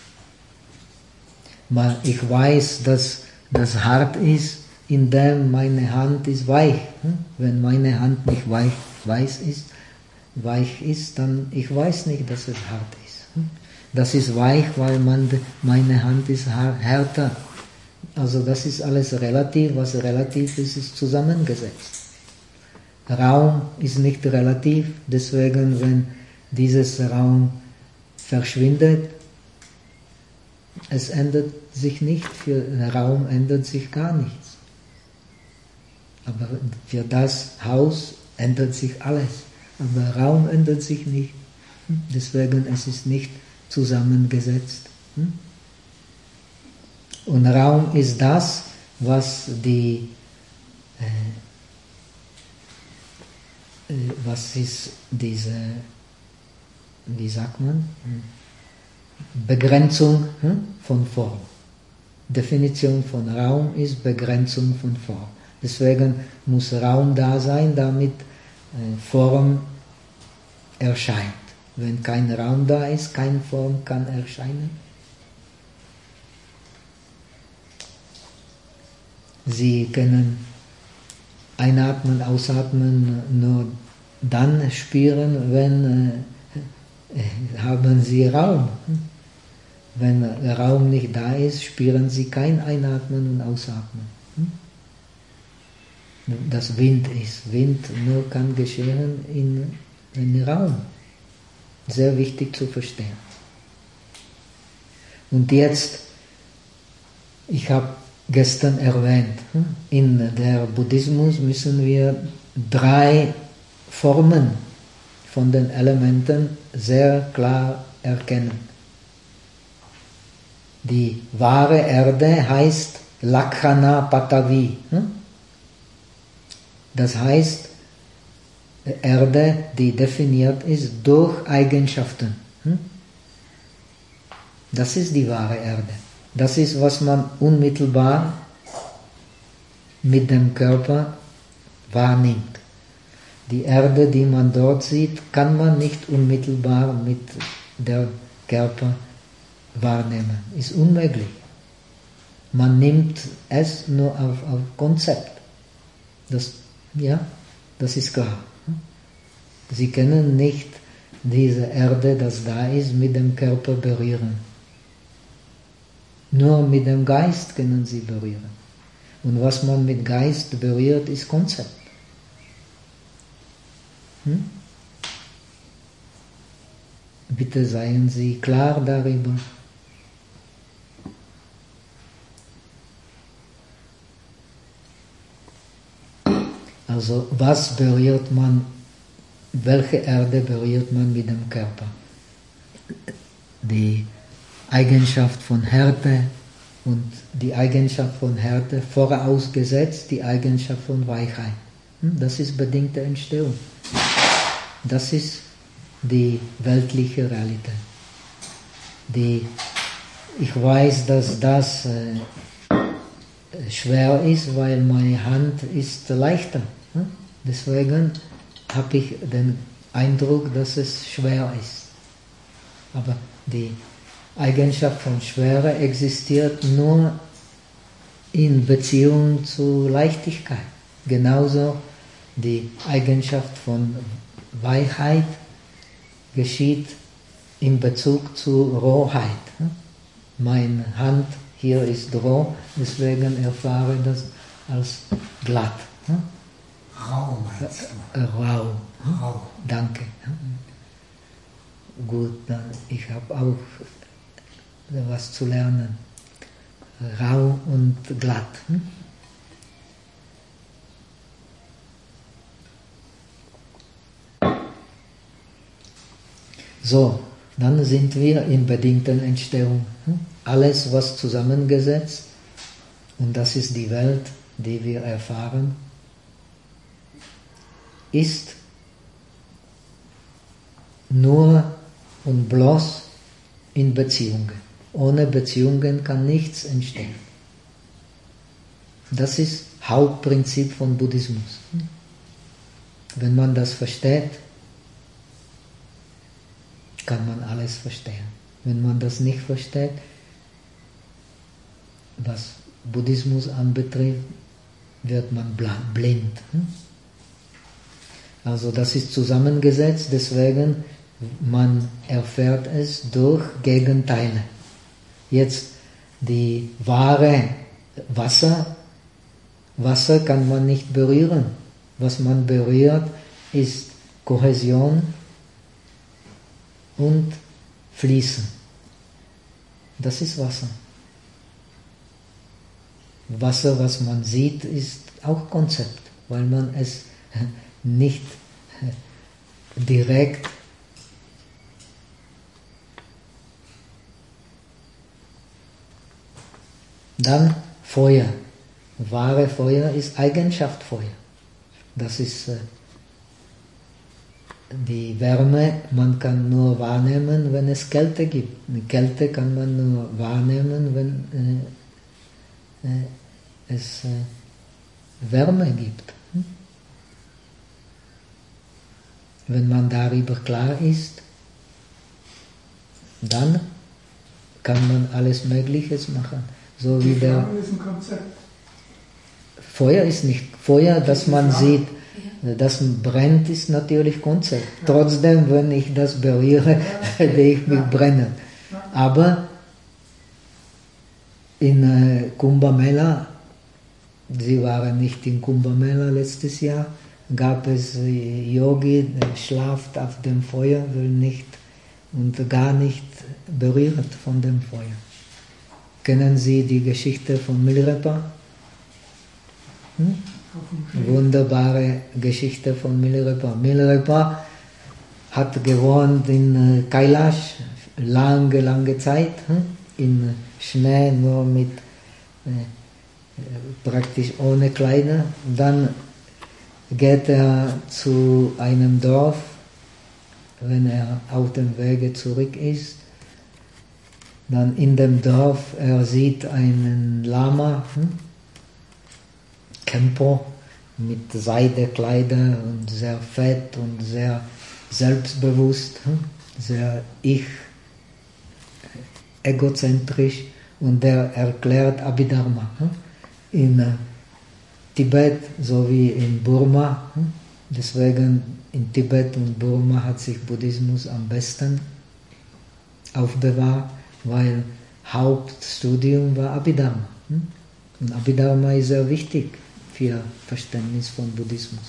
Ich weiß, dass das hart ist, indem meine Hand ist weich. Hm? Wenn meine Hand nicht weich, weich ist, weich ist, dann ich weiß nicht, dass es hart ist. Hm? Das ist weich, weil man, meine Hand ist härter. Also das ist alles relativ, was relativ ist, ist zusammengesetzt. Raum ist nicht relativ, deswegen, wenn dieses Raum verschwindet, es ändert sich nicht, für den Raum ändert sich gar nichts. Aber für das Haus ändert sich alles. Aber Raum ändert sich nicht. Deswegen es ist nicht zusammengesetzt. Und Raum ist das, was die, äh, was ist diese, wie sagt man, Begrenzung hm, von Form. Definition von Raum ist Begrenzung von Form. Deswegen muss Raum da sein, damit äh, Form erscheint. Wenn kein Raum da ist, keine Form kann erscheinen. Sie können einatmen, ausatmen nur dann spüren, wenn äh, haben Sie Raum. Wenn der Raum nicht da ist, spüren Sie kein Einatmen und Ausatmen. Das Wind ist. Wind nur kann geschehen in, in Raum. Sehr wichtig zu verstehen. Und jetzt, ich habe gestern erwähnt, in der Buddhismus müssen wir drei Formen von den Elementen sehr klar erkennen. Die wahre Erde heißt Lakkhana Patavi. Das heißt, Erde, die definiert ist durch Eigenschaften. Das ist die wahre Erde. Das ist, was man unmittelbar mit dem Körper wahrnimmt. Die Erde, die man dort sieht, kann man nicht unmittelbar mit dem Körper wahrnehmen. Ist unmöglich. Man nimmt es nur auf, auf Konzept. Das, ja, das ist klar. Sie können nicht diese Erde, das da ist, mit dem Körper berühren. Nur mit dem Geist können sie berühren. Und was man mit Geist berührt, ist Konzept. Hm? Bitte seien Sie klar darüber. Also was berührt man, welche Erde berührt man mit dem Körper? Die Eigenschaft von Härte und die Eigenschaft von Härte vorausgesetzt die Eigenschaft von Weichheit. Das ist bedingte Entstehung. Das ist die weltliche Realität. Die, ich weiß, dass das äh, schwer ist, weil meine Hand ist leichter. Deswegen habe ich den Eindruck, dass es schwer ist. Aber die Eigenschaft von Schwere existiert nur in Beziehung zu Leichtigkeit. Genauso die Eigenschaft von Weichheit geschieht in Bezug zu Rohheit. Meine Hand hier ist roh, deswegen erfahre ich das als glatt. Rau meinst du? Rau. Rau. Danke. Gut, dann ich habe auch was zu lernen. Rau und glatt. So, dann sind wir in bedingten Entstehung. Alles, was zusammengesetzt, und das ist die Welt, die wir erfahren, ist nur und bloß in Beziehungen. Ohne Beziehungen kann nichts entstehen. Das ist Hauptprinzip von Buddhismus. Wenn man das versteht, kann man alles verstehen. Wenn man das nicht versteht, was Buddhismus anbetrifft, wird man blind. Also das ist zusammengesetzt, deswegen man erfährt es durch Gegenteile. Jetzt die wahre Wasser, Wasser kann man nicht berühren. Was man berührt, ist Kohäsion und Fließen. Das ist Wasser. Wasser, was man sieht, ist auch Konzept, weil man es nicht direkt dann Feuer. Wahre Feuer ist Eigenschaft Feuer. Das ist äh, die Wärme, man kann nur wahrnehmen, wenn es Kälte gibt. Die Kälte kann man nur wahrnehmen, wenn äh, äh, es äh, Wärme gibt. Hm? Wenn man darüber klar ist, dann kann man alles Mögliche machen. So wie der Flamme ist ein Konzept. Feuer ist nicht Feuer, das man sieht. Das brennt, ist natürlich Konzept. Trotzdem, wenn ich das berühre, werde ich mich brennen. Aber in äh, Kumbh Mela, Sie waren nicht in Kumbh Mela letztes Jahr, gab es äh, Yogi, der schlaft auf dem Feuer, will nicht und gar nicht berührt von dem Feuer. Kennen Sie die Geschichte von Milarepa? Hm? Wunderbare Geschichte von Milarepa. Milarepa hat gewohnt in Kailash lange, lange Zeit, in Schnee, nur mit äh, praktisch ohne Kleider. Dann geht er zu einem Dorf, wenn er auf dem Wege zurück ist. Dann in dem Dorf, er sieht einen Lama, hm? Kempo, mit Seidekleider und sehr fett und sehr selbstbewusst, hm? sehr ich, egozentrisch, und der erklärt Abhidharma. Hm? In äh, Tibet sowie in Burma, hm? Deswegen in Tibet und Burma hat sich Buddhismus am besten aufbewahrt, weil Hauptstudium war Abhidharma. Hm? Und Abhidharma ist sehr wichtig für Verständnis von Buddhismus.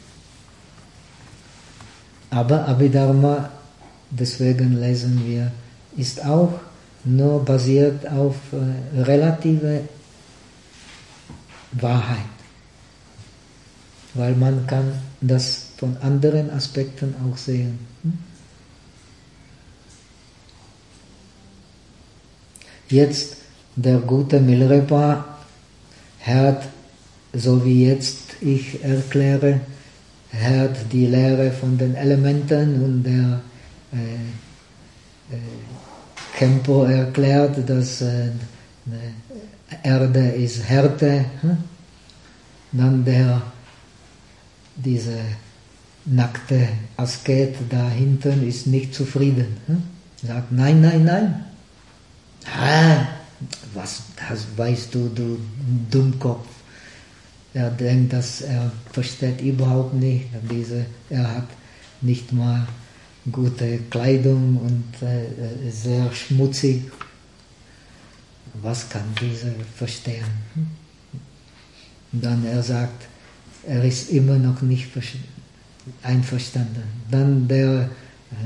Aber Abhidharma, deswegen lesen wir, ist auch nur basiert auf äh, relative Wahrheit. Weil man kann das von anderen Aspekten auch sehen. Hm? Jetzt der gute Milarepa hört, so wie jetzt ich erkläre, hört die Lehre von den Elementen, und der äh, äh, Kempo erklärt, dass äh, Erde ist Härte. Hm? Dann der diese nackte Asket da hinten ist nicht zufrieden. Hm? Sagt, nein, nein, nein. Ah, was das weißt du, du Dummkopf. Er denkt, dass er versteht überhaupt nicht. Diese, er hat nicht mal gute Kleidung und äh, sehr schmutzig. Was kann dieser verstehen? Hm? Und dann er sagt, er ist immer noch nicht einverstanden. Dann der äh,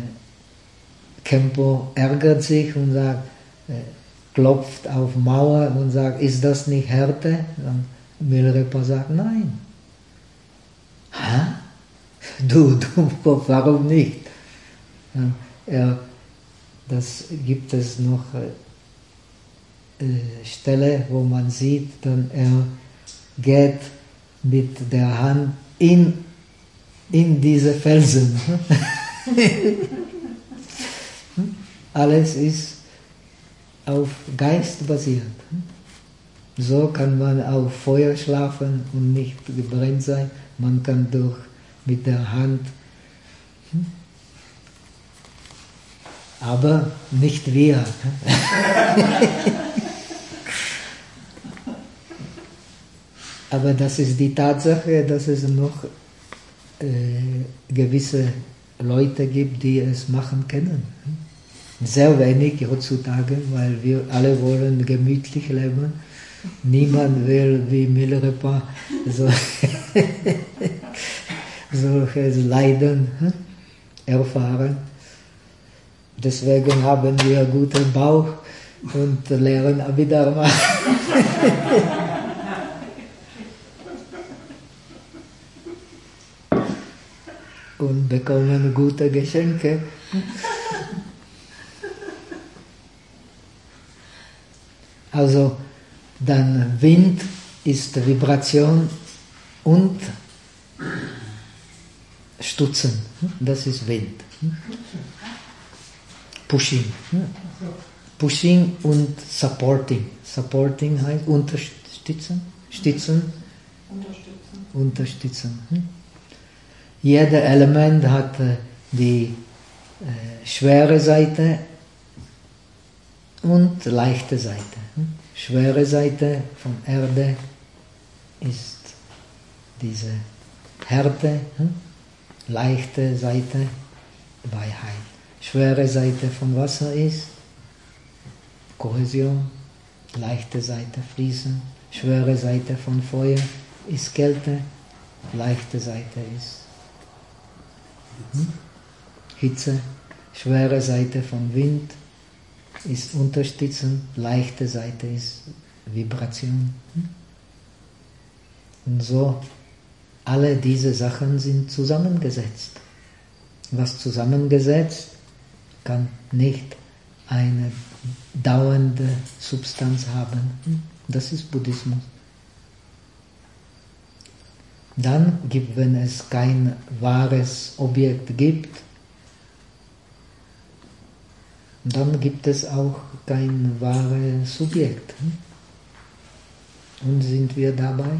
Kempo ärgert sich und sagt, äh, klopft auf Mauer und sagt, ist das nicht Härte? Dann Milarepa sagt, nein. Hä? Du Dummkopf, warum nicht? Er, das gibt es noch äh, Stelle, wo man sieht, dann er geht mit der Hand in, in diese Felsen. Alles ist auf Geist basiert. So kann man auf Feuer schlafen und nicht gebrannt sein. Man kann durch mit der Hand, aber nicht wir. Aber das ist die Tatsache, dass es noch äh, gewisse Leute gibt, die es machen können. Sehr wenig heutzutage, weil wir alle wollen gemütlich leben. Niemand will wie Milarepa so, solches Leiden erfahren. Deswegen haben wir guten Bauch und lehren Abhidharma. Und bekommen gute Geschenke. Also, dann Wind ist Vibration und Stutzen. Das ist Wind. Pushing. Pushing und Supporting. Supporting heißt unterstützen. Stützen. Unterstützen. Unterstützen. Jeder Element hat die äh, schwere Seite und leichte Seite. Schwere Seite von Erde ist diese Härte, leichte Seite Weichheit. Schwere Seite von Wasser ist Kohäsion, leichte Seite Fließen. Schwere Seite von Feuer ist Kälte, leichte Seite ist Hitze. Schwere Seite von Wind ist Unterstützen, leichte Seite ist Vibration. Und so, alle diese Sachen sind zusammengesetzt. Was zusammengesetzt, kann nicht eine dauernde Substanz haben. Das ist Buddhismus. Dann gibt, wenn es kein wahres Objekt gibt, dann gibt es auch kein wahres Subjekt. Und sind wir dabei?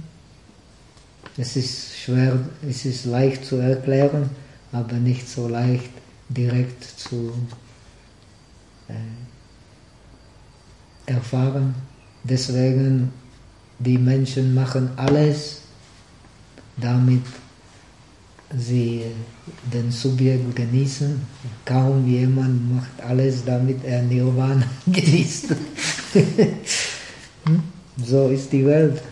Es ist schwer, es ist leicht zu erklären, aber nicht so leicht direkt zu äh, erfahren. Deswegen, die Menschen machen alles, damit sie den Subjekt genießen. Kaum jemand macht alles, damit er Nirvana genießt. So ist die Welt.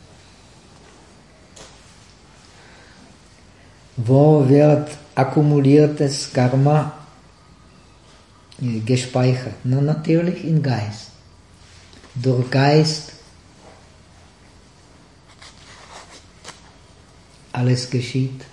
Wo wird akkumuliertes Karma gespeichert? Na, natürlich im Geist. Durch Geist alles geschieht.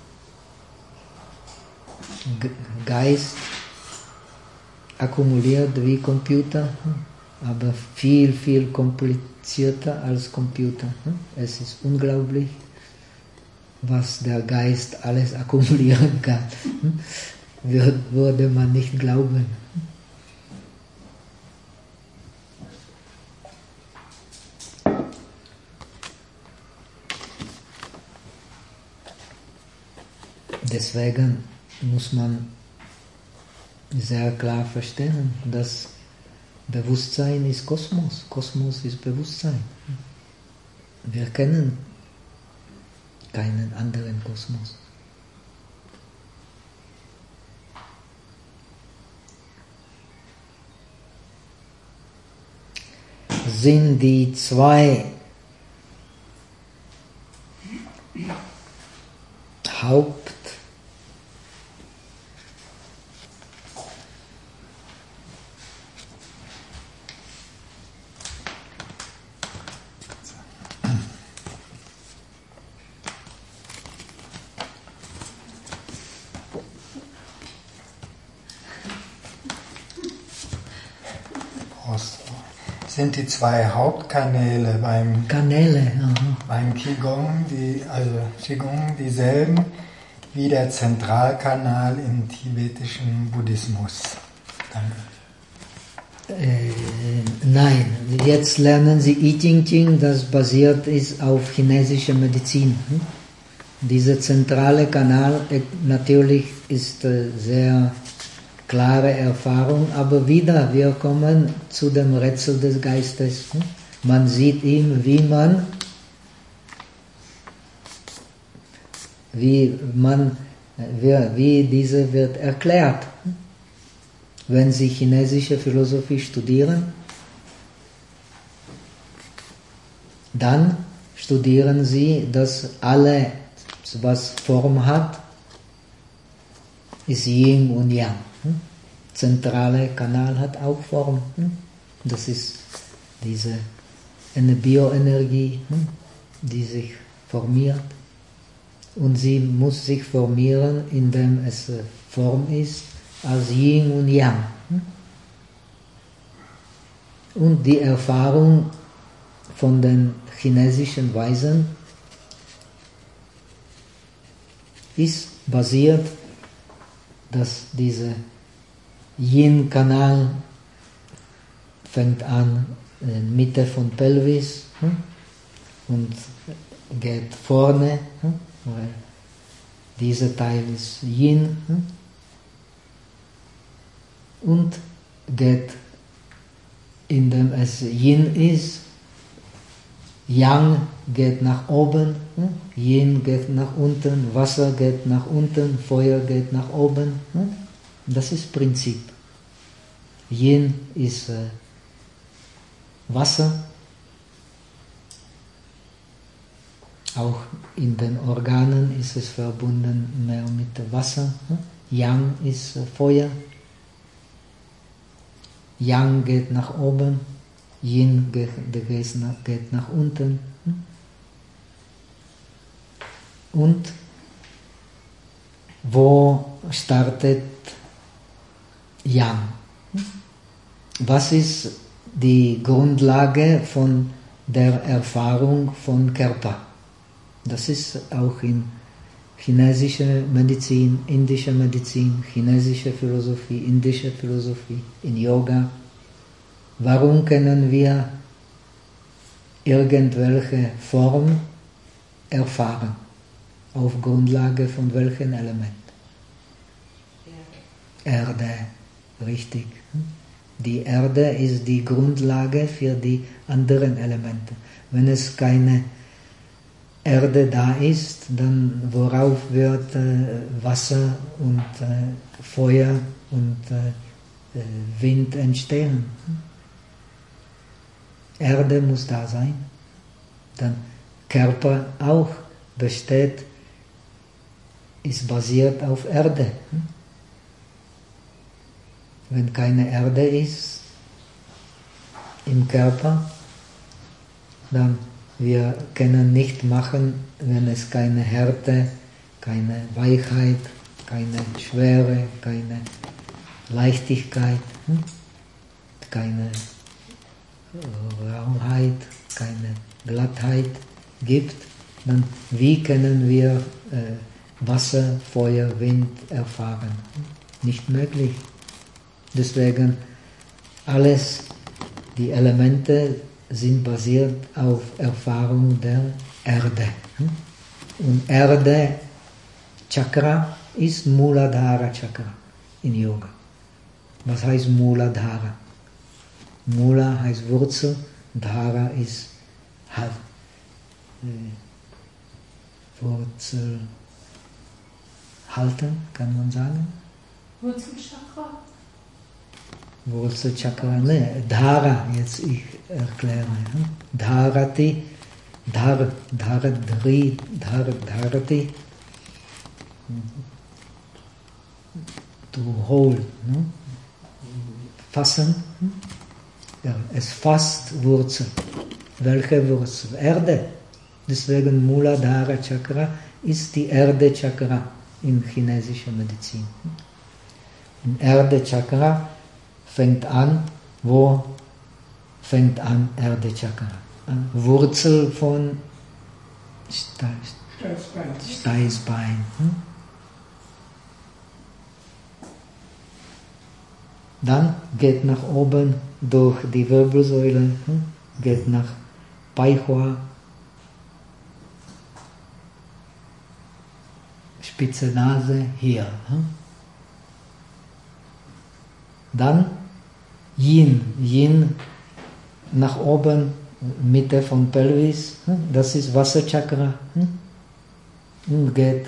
Geist akkumuliert wie Computer, aber viel, viel komplizierter als Computer. Es ist unglaublich, was der Geist alles akkumulieren kann. Würde man nicht glauben. Deswegen muss man sehr klar verstehen, dass Bewusstsein ist Kosmos. Kosmos ist Bewusstsein. Wir kennen keinen anderen Kosmos. Sind die zwei Haupt sind die zwei Hauptkanäle beim, Kanäle, aha. beim Qigong, die, also Qigong dieselben wie der Zentralkanal im tibetischen Buddhismus. Danke. Äh, nein, jetzt lernen Sie I Ching Ching, das basiert ist auf chinesischer Medizin. Hm? Dieser zentrale Kanal, äh, natürlich ist äh, sehr klare Erfahrung, aber wieder, wir kommen zu dem Rätsel des Geistes. Hm? Man sieht ihm, wie man, wie man, wie, wie diese wird erklärt. Hm? Wenn Sie chinesische Philosophie studieren, dann studieren Sie, dass alles, was Form hat, ist Yin und Yang. Zentrale Kanal hat auch Form. Das ist diese eine Bioenergie, die sich formiert. Und sie muss sich formieren, indem es Form ist, als Yin und Yang. Und die Erfahrung von den chinesischen Weisen ist basiert, dass dieser Yin-Kanal fängt an in der Mitte von Pelvis und geht vorne, weil dieser Teil ist Yin, und geht, indem es Yin ist, Yang geht nach oben, Yin geht nach unten, Wasser geht nach unten, Feuer geht nach oben. Das ist Prinzip. Yin ist äh, Wasser, auch in den Organen ist es verbunden mehr mit Wasser. Yang ist äh, Feuer. Yang geht nach oben, Yin geht, geht nach unten. Und wo startet Yang? Was ist die Grundlage von der Erfahrung von Körper? Das ist auch in chinesischer Medizin, indischer Medizin, chinesischer Philosophie, indischer Philosophie, in Yoga. Warum können wir irgendwelche Form erfahren? Auf Grundlage von welchem Element? Erde. Erde, richtig. Die Erde ist die Grundlage für die anderen Elemente. Wenn es keine Erde da ist, dann worauf wird äh, Wasser und äh, Feuer und äh, Wind entstehen? Erde muss da sein. Dann Körper auch besteht, ist basiert auf Erde. Wenn keine Erde ist im Körper, dann wir können nicht machen, wenn es keine Härte, keine Weichheit, keine Schwere, keine Leichtigkeit, keine Rauheit, keine Glattheit gibt, dann wie können wir äh, Wasser, Feuer, Wind erfahren? Nicht möglich. Deswegen alles, die Elemente sind basiert auf Erfahrung der Erde. Und Erde, Chakra, ist Muladhara Chakra in Yoga. Was heißt Muladhara? Mula heißt Wurzel, Dhara ist halt, äh, Wurzel halten, kann man sagen? Wurzelchakra? Wurzelchakra, ne, Dhara, jetzt ich erkläre. Dharati, Dhar, Dharadri, Dhar, Dharati, to hold, ne? Fassen. Ja, es fasst Wurzel. Welche Wurzel? Erde. Deswegen Muladhara Chakra ist die Erde Chakra in chinesischer Medizin. Und Erde Chakra fängt an, wo fängt an Erdechakra. Wurzel von Steißbein. Steißbein. Hm? Dann geht nach oben durch die Wirbelsäule, hm? Geht nach Paihua, spitze Nase, hier. Hm? Dann Yin, Yin nach oben, Mitte von Pelvis, hm? Das ist Wasserchakra, hm? Und geht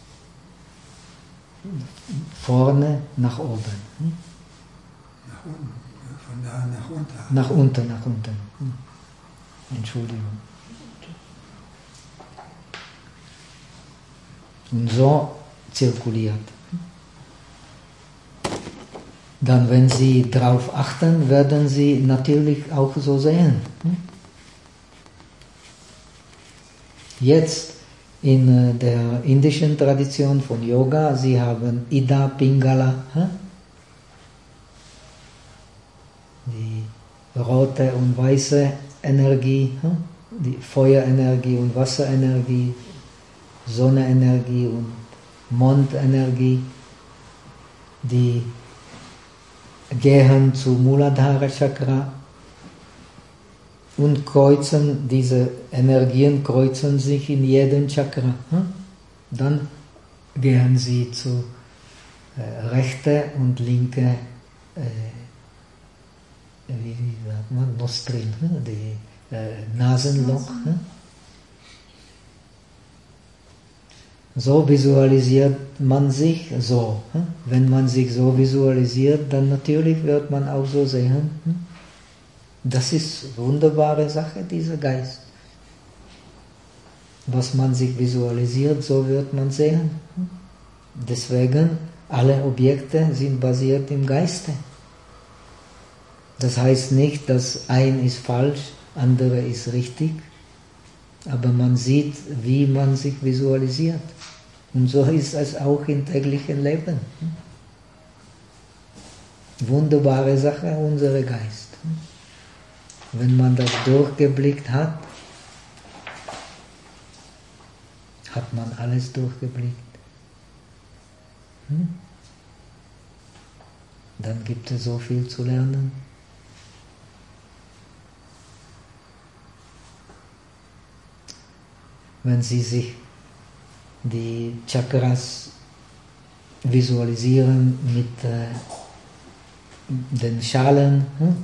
vorne nach oben. Hm? Nach unten, ja, von da nach unten. Nach unten, nach unten. Hm. Entschuldigung. Und so zirkuliert. Dann, wenn Sie darauf achten, werden Sie natürlich auch so sehen. Jetzt in der indischen Tradition von Yoga, Sie haben Ida Pingala, die rote und weiße Energie, die Feuerenergie und Wasserenergie, Sonnenenergie und Mondenergie, die gehen zu Muladhara Chakra und kreuzen, diese Energien kreuzen sich in jedem Chakra. Dann gehen sie zu äh, rechte und linke, äh, wie, wie sagt man, Nostrin, die äh, Nasenloch. So visualisiert man sich so. Wenn man sich so visualisiert, dann natürlich wird man auch so sehen. Das ist eine wunderbare Sache, dieser Geist. Was man sich visualisiert, so wird man sehen. Deswegen, alle Objekte sind basiert im Geiste. Das heißt nicht, dass ein ist falsch, andere ist richtig, aber man sieht, wie man sich visualisiert. Und so ist es auch im täglichen Leben. Wunderbare Sache, unser Geist. Wenn man das durchgeblickt hat, hat man alles durchgeblickt. Dann gibt es so viel zu lernen. Wenn Sie sich die Chakras visualisieren mit äh, den Schalen, hm?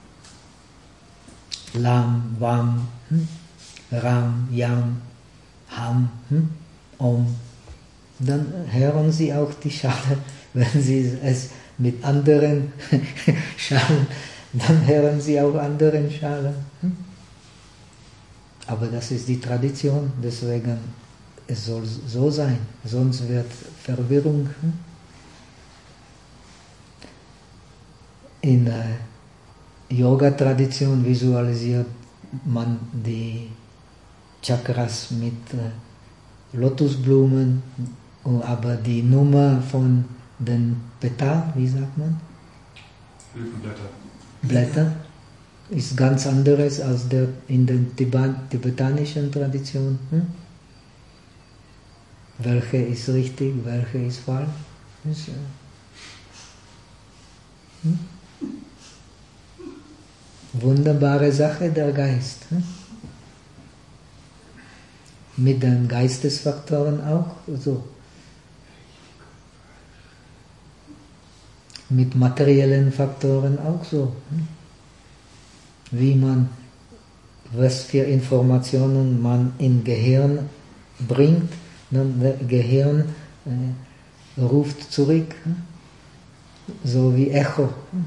Lam, Vam, hm? Ram, Yam, Ham, hm? Om, dann hören Sie auch die Schale. Wenn Sie es mit anderen Schalen, dann hören Sie auch anderen Schalen. Hm? Aber das ist die Tradition, deswegen es soll so sein, sonst wird Verwirrung. In der Yoga-Tradition visualisiert man die Chakras mit Lotusblumen, aber die Nummer von den Petalen, wie sagt man? Blütenblätter. Blätter. Ist ganz anderes als der in der tibetanischen Tradition. Hm? Welche ist richtig, welche ist falsch? Ist, äh, hm? Wunderbare Sache, der Geist. Hm? Mit den Geistesfaktoren auch so. Mit materiellen Faktoren auch so. Hm? Wie man, was für Informationen man in Gehirn bringt, dann das Gehirn äh, ruft zurück, so wie Echo.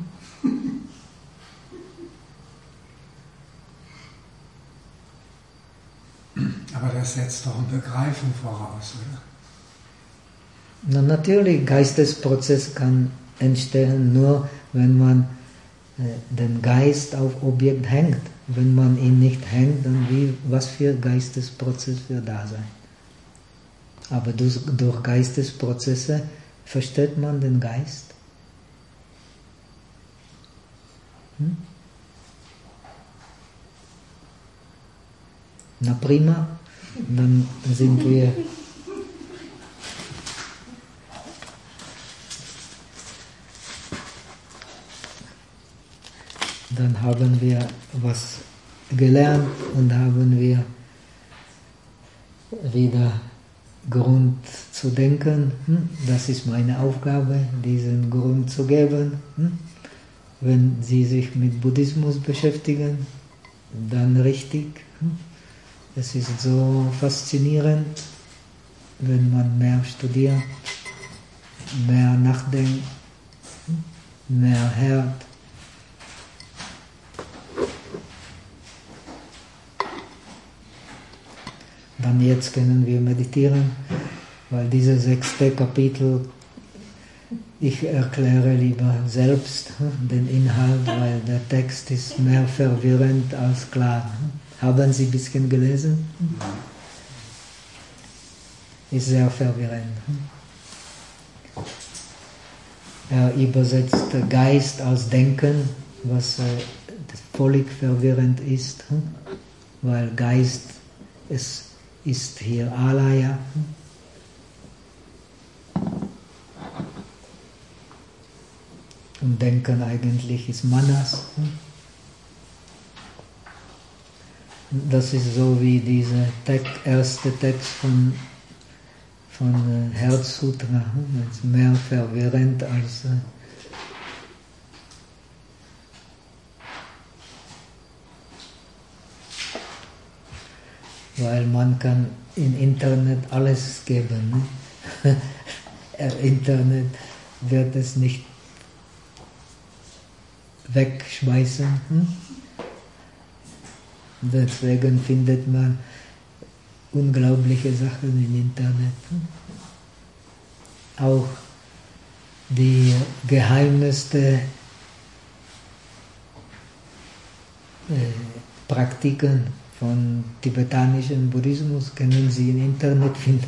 Aber das setzt doch ein Begreifen voraus, oder? Na, natürlich, Geistesprozess kann entstehen nur, wenn man den Geist auf Objekt hängt. Wenn man ihn nicht hängt, dann wie, was für Geistesprozess wird da sein? Aber durch, durch Geistesprozesse versteht man den Geist. Hm? Na prima, dann sind wir dann haben wir was gelernt und haben wir wieder Grund zu denken. Das ist meine Aufgabe, diesen Grund zu geben. Wenn Sie sich mit Buddhismus beschäftigen, dann richtig. Es ist so faszinierend, wenn man mehr studiert, mehr nachdenkt, mehr hört. Dann jetzt können wir meditieren, weil dieses sechste Kapitel, ich erkläre lieber selbst den Inhalt, weil der Text ist mehr verwirrend als klar. Haben Sie ein bisschen gelesen? Ist sehr verwirrend. Er übersetzt Geist als Denken, was völlig verwirrend ist, weil Geist es ist hier Alaya. Und Denken eigentlich ist Manas. Das ist so wie dieser Text, erste Text von, von Herzsutra. Das ist mehr verwirrend als weil man kann im Internet alles geben. Ne? Im Internet wird es nicht wegschmeißen. Hm? Deswegen findet man unglaubliche Sachen im Internet. Hm? Auch die geheimsten äh, Praktiken von tibetanischem Buddhismus können Sie im Internet finden.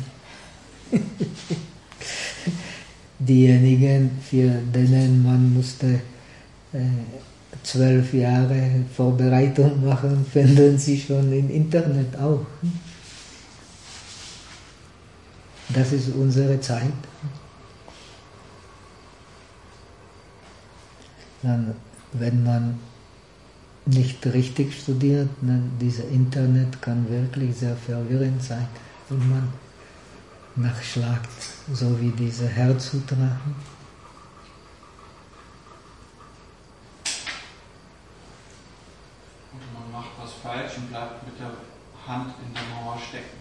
Diejenigen, für denen man musste äh, zwölf Jahre Vorbereitung machen, finden Sie schon im Internet auch. Das ist unsere Zeit. Dann, wenn man nicht richtig studiert, dann dieses Internet kann wirklich sehr verwirrend sein, wenn man nachschlagt, so wie diese Herzsutra. Und man macht was falsch und bleibt mit der Hand in der Mauer stecken.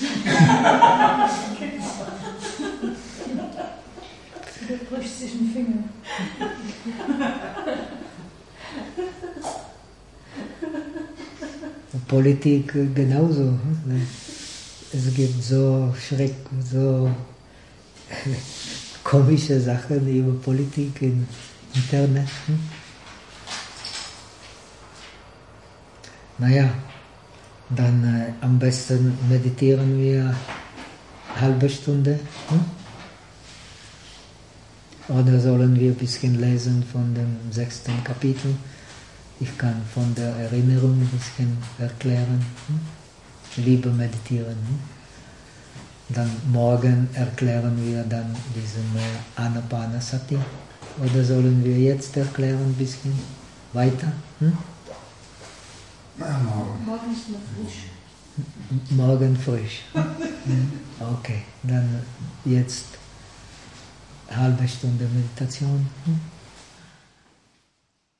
Der bricht sich den Finger. Politik genauso. Es gibt so Schreck, so komische Sachen über Politik im Internet. Naja, dann äh, am besten meditieren wir eine halbe Stunde. Hm? Oder sollen wir ein bisschen lesen von dem sechsten Kapitel? Ich kann von der Erinnerung ein bisschen erklären. Hm? Lieber meditieren. Hm? Dann morgen erklären wir dann diesen äh, Anapanasati. Oder sollen wir jetzt erklären ein bisschen weiter? Hm? Na, morgen. Morgen ist noch frisch. Morgen frisch. Okay, dann jetzt eine halbe Stunde Meditation. Hm?